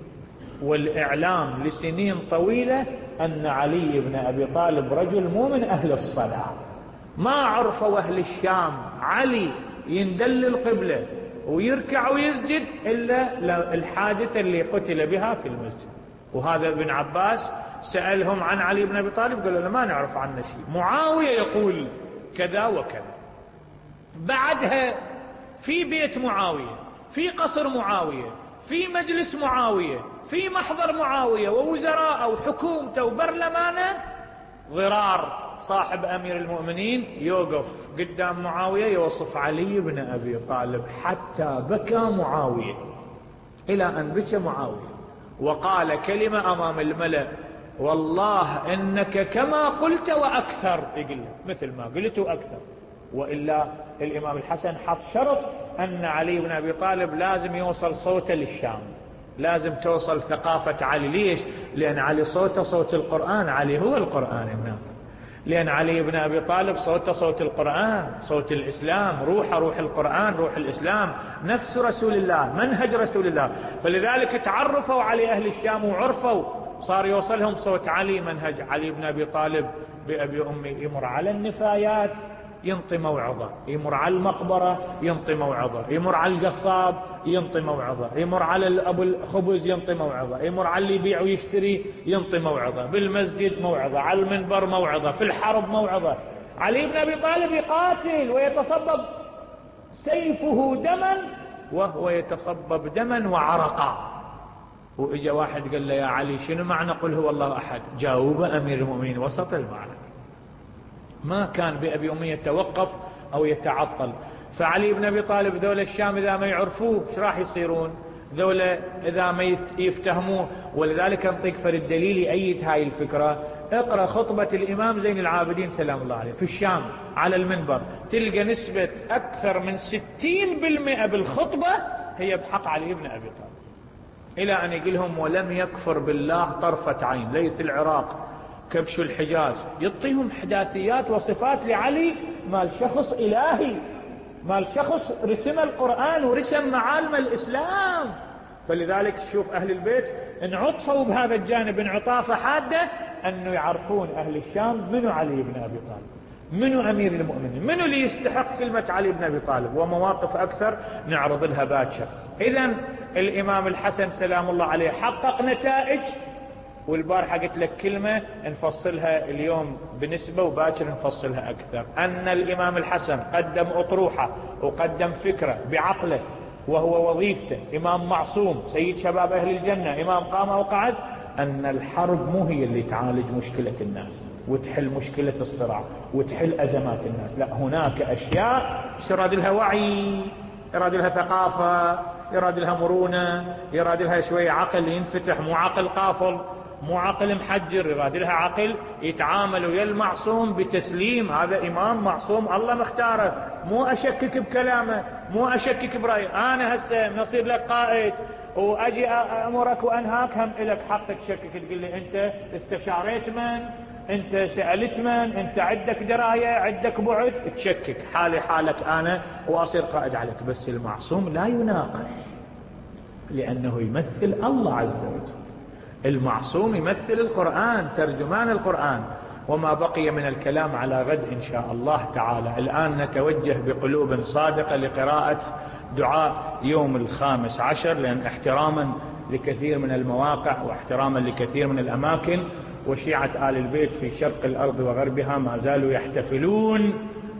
والإعلام لسنين طويلة أن علي بن أبي طالب رجل مو من أهل الصلاة. ما عرفوا أهل الشام علي يندل القبلة ويركع ويسجد إلا الحادثة اللي قتل بها في المسجد. وهذا ابن عباس سألهم عن علي بن أبي طالب قالوا له ما نعرف عنه شيء. معاوية يقول كذا وكذا. بعدها في بيت معاوية، في قصر معاوية، في مجلس معاوية، في محضر معاوية ووزراء وحكومته وبرلمانه، ضرار صاحب أمير المؤمنين يوقف قدام معاوية يوصف علي بن أبي طالب حتى بكى معاوية، إلى أن بكى معاوية وقال كلمة أمام الملأ: والله إنك كما قلت وأكثر، يقول مثل ما قلت وأكثر. وإلا الإمام الحسن حط شرط أن علي بن أبي طالب لازم يوصل صوته للشام، لازم توصل ثقافة علي. ليش؟ لأن علي صوته صوت القرآن، علي هو القرآن الناطق. لأن علي بن أبي طالب صوته صوت القرآن، صوت الإسلام، روح روح القرآن، روح الإسلام، نفس رسول الله، منهج رسول الله. فلذلك تعرفوا على أهل الشام وعرفوا، صار يوصلهم صوت علي، منهج علي بن أبي طالب بأبي أمي. يمر على النفايات ينطي موعظة، يمر على المقبرة ينطي موعظة، يمر على القصاب ينطي موعظة، يمر على أبو الخبز ينطي موعظة، يمر على اللي يبيع ويشتري ينطي موعظة، بالمسجد موعظة، على المنبر موعظة، في الحرب موعظة. علي بن أبي طالب يقاتل ويتصبب سيفه دما وهو يتصبب دما وعرقا. وإجا واحد قال له يا علي شنو معنى قل هو الله أحد؟ جاوب أمير المؤمنين وسط المعركة، ما كان بأبي أمية يتوقف أو يتعطل. فعلي بن أبي طالب ذولا الشام إذا ما يعرفوه ايش راح يصيرون؟ ذولا إذا ما يفتهموه. ولذلك نطيق فرد دليل يأيد هاي الفكرة، اقرأ خطبة الإمام زين العابدين سلام الله عليه في الشام على المنبر، تلقى نسبة أكثر من ستين بالمئة بالخطبة هي بحق علي بن أبي طالب، إلى أن يقولهم ولم يكفر بالله طرفة عين. ليث العراق، كبش الحجاز، يعطيهم حداثيات وصفات لعلي مال شخص إلهي، مال شخص رسم القرآن ورسم معالم الإسلام. فلذلك شوف أهل البيت انعطفوا بهذا الجانب انعطافة حادة، أنه يعرفون أهل الشام منو علي بن أبي طالب، منو أمير المؤمنين، منو اللي يستحق كلمة علي بن أبي طالب، ومواقف أكثر نعرض لها باكر. إذن الإمام الحسن سلام الله عليه حقق نتائج، والبارحة قلت لك كلمة نفصلها اليوم بنسبة وباكر نفصلها أكثر، أن الإمام الحسن قدم أطروحة وقدم فكرة بعقله، وهو وظيفته إمام معصوم سيد شباب أهل الجنة، إمام قام وقعد، أن الحرب مو هي اللي تعالج مشكلة الناس وتحل مشكلة الصراع وتحل أزمات الناس، لا، هناك أشياء يراد لها وعي، يراد لها ثقافة، يراد لها مرونة، يراد لها شوية عقل ينفتح، مو عقل قافل، مو عقل محجر، يراد لها عقل يتعامل ويا المعصوم بتسليم. هذا إمام معصوم الله مختاره، مو أشكك بكلامه، مو أشكك برأيه. أنا هسه نصير لك قائد وأجي أمرك وأنهاك، هم إلك حق تشكك، تقول لي أنت استشاريت من، أنت سألت من، أنت عندك دراية، عندك بعد، تشكك. حالي حالك أنا وأصير قائد عليك. بس المعصوم لا يناقش، لأنه يمثل الله عز وجل. المعصوم يمثل القرآن، ترجمان القرآن. وما بقي من الكلام على غد إن شاء الله تعالى. الآن نتوجه بقلوب صادقة لقراءة دعاء يوم الخامس عشر، لأن احتراما لكثير من المواقع واحتراما لكثير من الأماكن، وشيعة آل البيت في شرق الأرض وغربها ما زالوا يحتفلون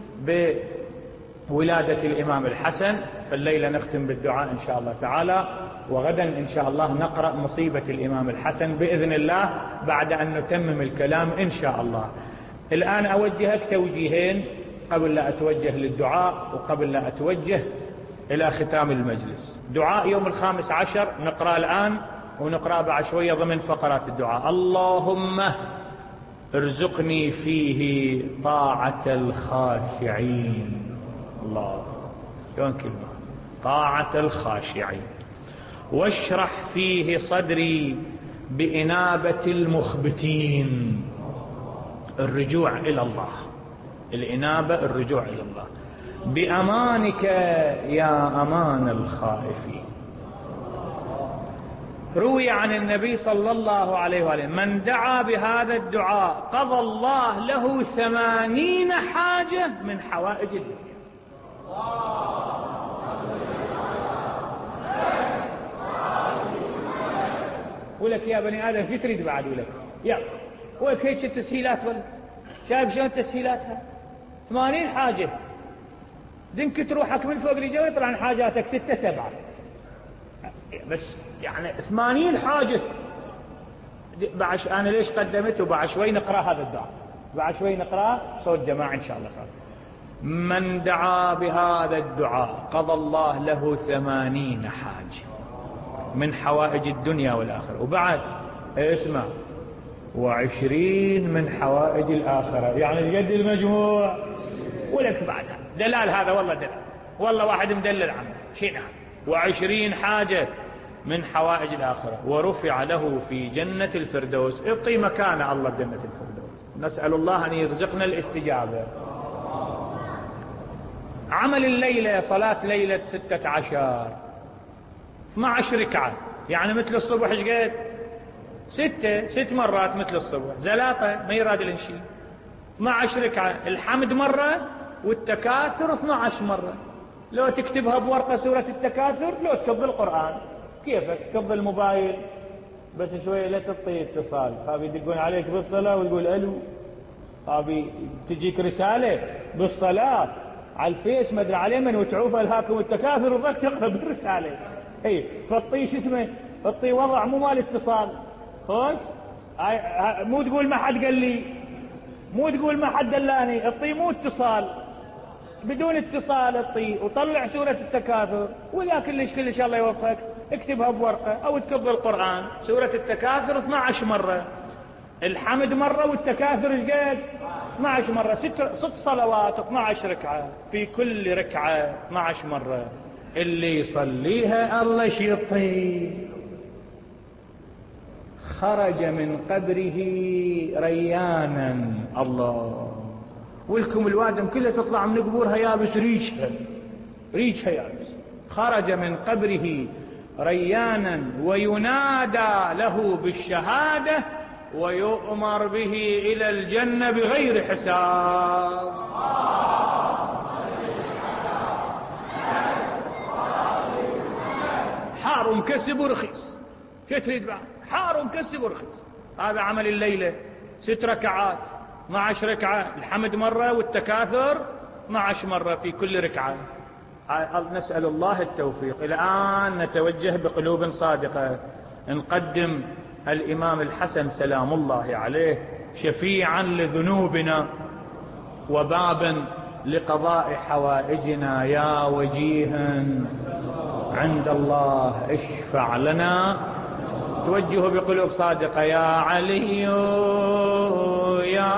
بولادة الإمام الحسن. فالليلة نختم بالدعاء إن شاء الله تعالى، وغدا إن شاء الله نقرأ مصيبة الإمام الحسن بإذن الله بعد أن نتمم الكلام إن شاء الله. الآن أوجهك توجيهين قبل لا أتوجه للدعاء وقبل لا أتوجه إلى ختام المجلس. دعاء يوم الخامس عشر نقرأ الآن ونقرأ بعد شوية ضمن فقرات الدعاء. اللهم ارزقني فيه طاعة الخاشعين. الله، شلون كلمة طاعة الخاشعين. واشرح فيه صدري بإنابة المخبتين. الرجوع إلى الله، الإنابة الرجوع إلى الله. بأمانك يا أمان الخائفين. روي عن النبي صلى الله عليه وآله من دعا بهذا الدعاء قضى الله له ثمانين حاجة من حوائج الدنيا. ولك يا بني آدم شو تريد بعد؟ ولك يا ولك هيك التسهيلات، ولا شايف شلون تسهيلاتها؟ ثمانين حاجة، دنك تروحك من فوق لجوا يطلع عن حاجاتك ستة سبعة، بس يعني ثمانين حاجة. بعد أنا ليش قدمت؟ وبعد شوي نقرأ هذا الدعاء، بعد شوي نقرأ صوت جماعة إن شاء الله خير. من دعا بهذا الدعاء قضى الله له ثمانين حاجة من حوائج الدنيا والآخرة. وبعد اسمع، وعشرين من حوائج الآخرة، يعني قد المجموع. ولك بعدها دلال هذا، والله دلال، والله واحد مدلل عنه شيء. وعشرين حاجة من حوائج الآخرة. ورفع له في جنة الفردوس. ابقي مكان الله بجنة الفردوس. نسأل الله أن يرزقنا الاستجابة. عمل الليلة صلاة ليلة ستة عشر اثنى عشر ركعة، يعني مثل الصبح ايش قد؟ ستة ست مرات مثل الصبح، زلاطة ما يراد الانشي. اثنى عشر ركعة، الحمد مرة والتكاثر اثنى عشر مرة. لو تكتبها بورقة سورة التكاثر، لو تكب القرآن كيفك، تكب الموبايل بس شوية لا تطي اتصال، خابي يدقون عليك بالصلاة ويقول الو، خابي تجيك رسالة بالصلاة على الفيس ما ادري عليه من وتعوف الهاكم التكاثر وظل تقرا بالرساله. اي فطي شو اسمه، فطي وضع مو مال اتصال. خوش مو تقول ما حد قال لي، مو تقول ما حد دلاني، اطي مو اتصال، بدون اتصال اطي وطلع سوره التكاثر. وذا كلش كلش الله يوفقك، اكتبها بورقه او تكب القران سوره التكاثر اثنى عشر مره. الحمد مرة والتكاثر ايش قد؟ اثني عشر مرة. ست, ست صلوات اثني عشر ركعة، في كل ركعة اثني عشر مرة. اللي يصليها الله شيطي خرج من قبره ريانا. الله. ولكم الوادم كلها تطلع من قبورها يابس، ريشها ريشها يابس. خرج من قبره ريانا وينادى له بالشهادة ويؤمر به إلى الجنة بغير حساب. حار مكسب ورخيص. شو تريد بعد؟ حار مكسب ورخيص. هذا عمل الليلة، ست ركعات اثني عشر ركعة، الحمد مرة والتكاثر اثني عشر مرة في كل ركعة. نسأل الله التوفيق. الآن نتوجه بقلوب صادقة، نقدم الإمام الحسن سلام الله عليه شفيعا لذنوبنا وبابا لقضاء حوائجنا. يا وجيها عند الله اشفع لنا. توجهوا بقلوب صادقة. يا علي يا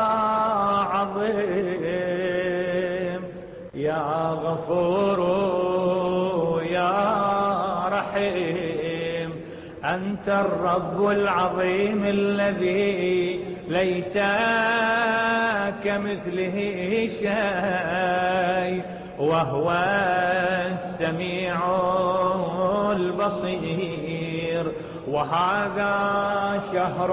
عظيم يا غفور يا رحيم، أنت الرب العظيم الذي ليس كمثله شيء، وهو السميع البصير. وهذا شهر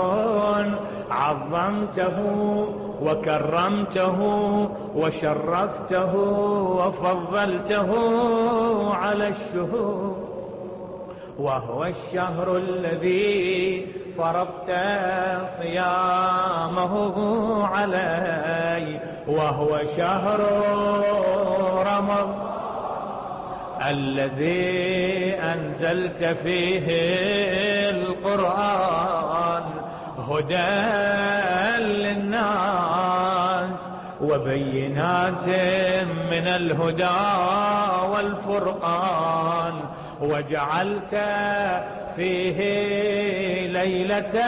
عظمته وكرمته وشرفته وفضلته على الشهور، وهو الشهر الذي فرضت صيامه علي، وهو شهر رمضان الذي أنزلت فيه القرآن هدى للناس وبينات من الهدى والفرقان، وجعلت فيه ليلة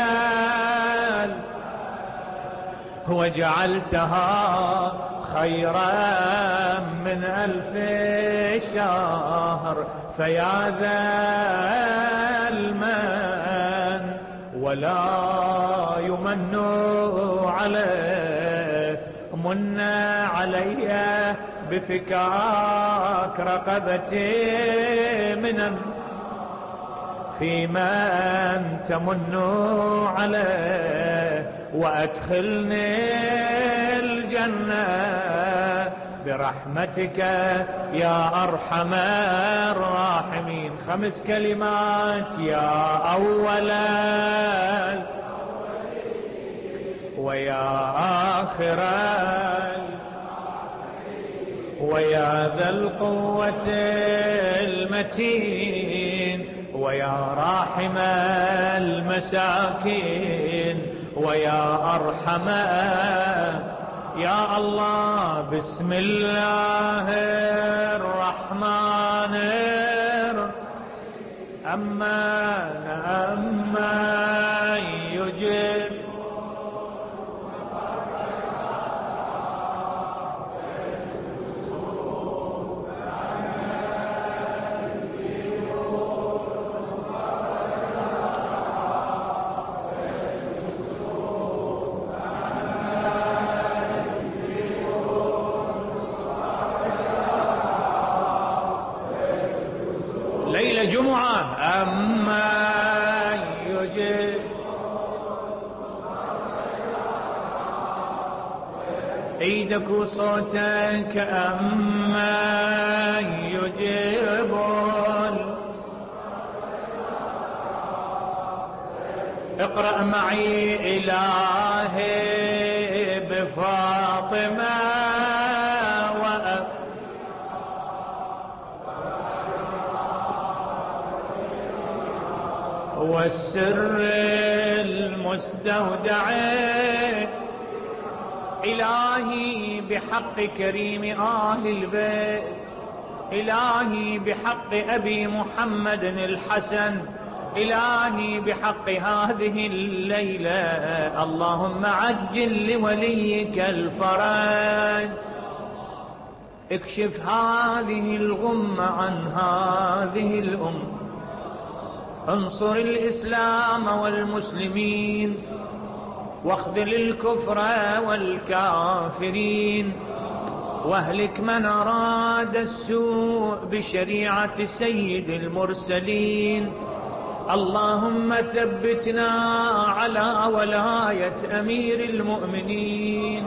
وجعلتها خيرا من ألف شهر. فيا ذا المن ولا يمن عليه، من علي بفكاك رقبتي من في من تمن عليه، وأدخلني الجنة برحمتك يا أرحم الراحمين. خمس كلمات. يا أولا ويا آخرا ويا ذا القوة المتين، ويا راحم المساكين، ويا أرحم. يا الله. بسم الله الرحمن الرحيم. أمن أمن يجيب ليلة جمعة. أما يجيب ايدك وصوتك. أما يجيب اقرأ معي إلهي بفاطمة وأب والسر المستودع. إلهي بحق كريم آل البيت، إلهي بحق أبي محمد الحسن إلهي بحق هذه الليلة اللهم عجل لوليك الفرج، اكشف هذه الغمة عن هذه الأمة، انصر الإسلام والمسلمين، واخذل الكفر والكافرين، واهلك من أراد السوء بشريعة سيد المرسلين. اللهم ثبتنا على ولاية أمير المؤمنين.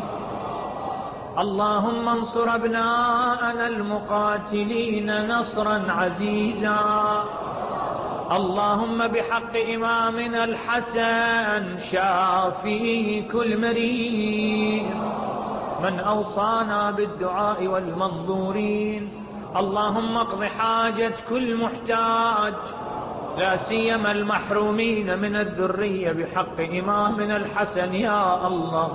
اللهم انصر أبناءنا المقاتلين نصرا عزيزا. اللهم بحق إمامنا الحسن شافي كل مريض من أوصانا بالدعاء والمنظورين. اللهم اقض حاجة كل محتاج، لا سيما المحرومين من الذرية بحق إمامنا الحسن يا الله.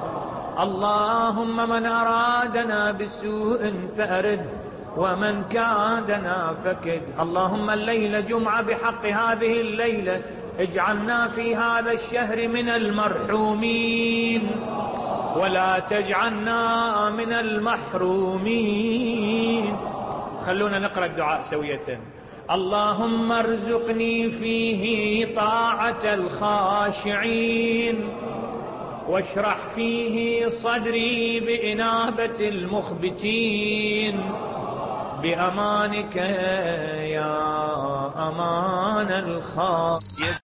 اللهم من أرادنا بسوء فأرد، ومن كادنا فكد. اللهم الليلة جمعة بحق هذه الليلة اجعلنا في هذا الشهر من المرحومين، ولا تجعلنا من المحرومين. خلونا نقرأ الدعاء سوية. اللهم ارزقني فيه طاعة الخاشعين، واشرح فيه صدري بإنابة المخبتين، بأمانك يا أمان الخالق.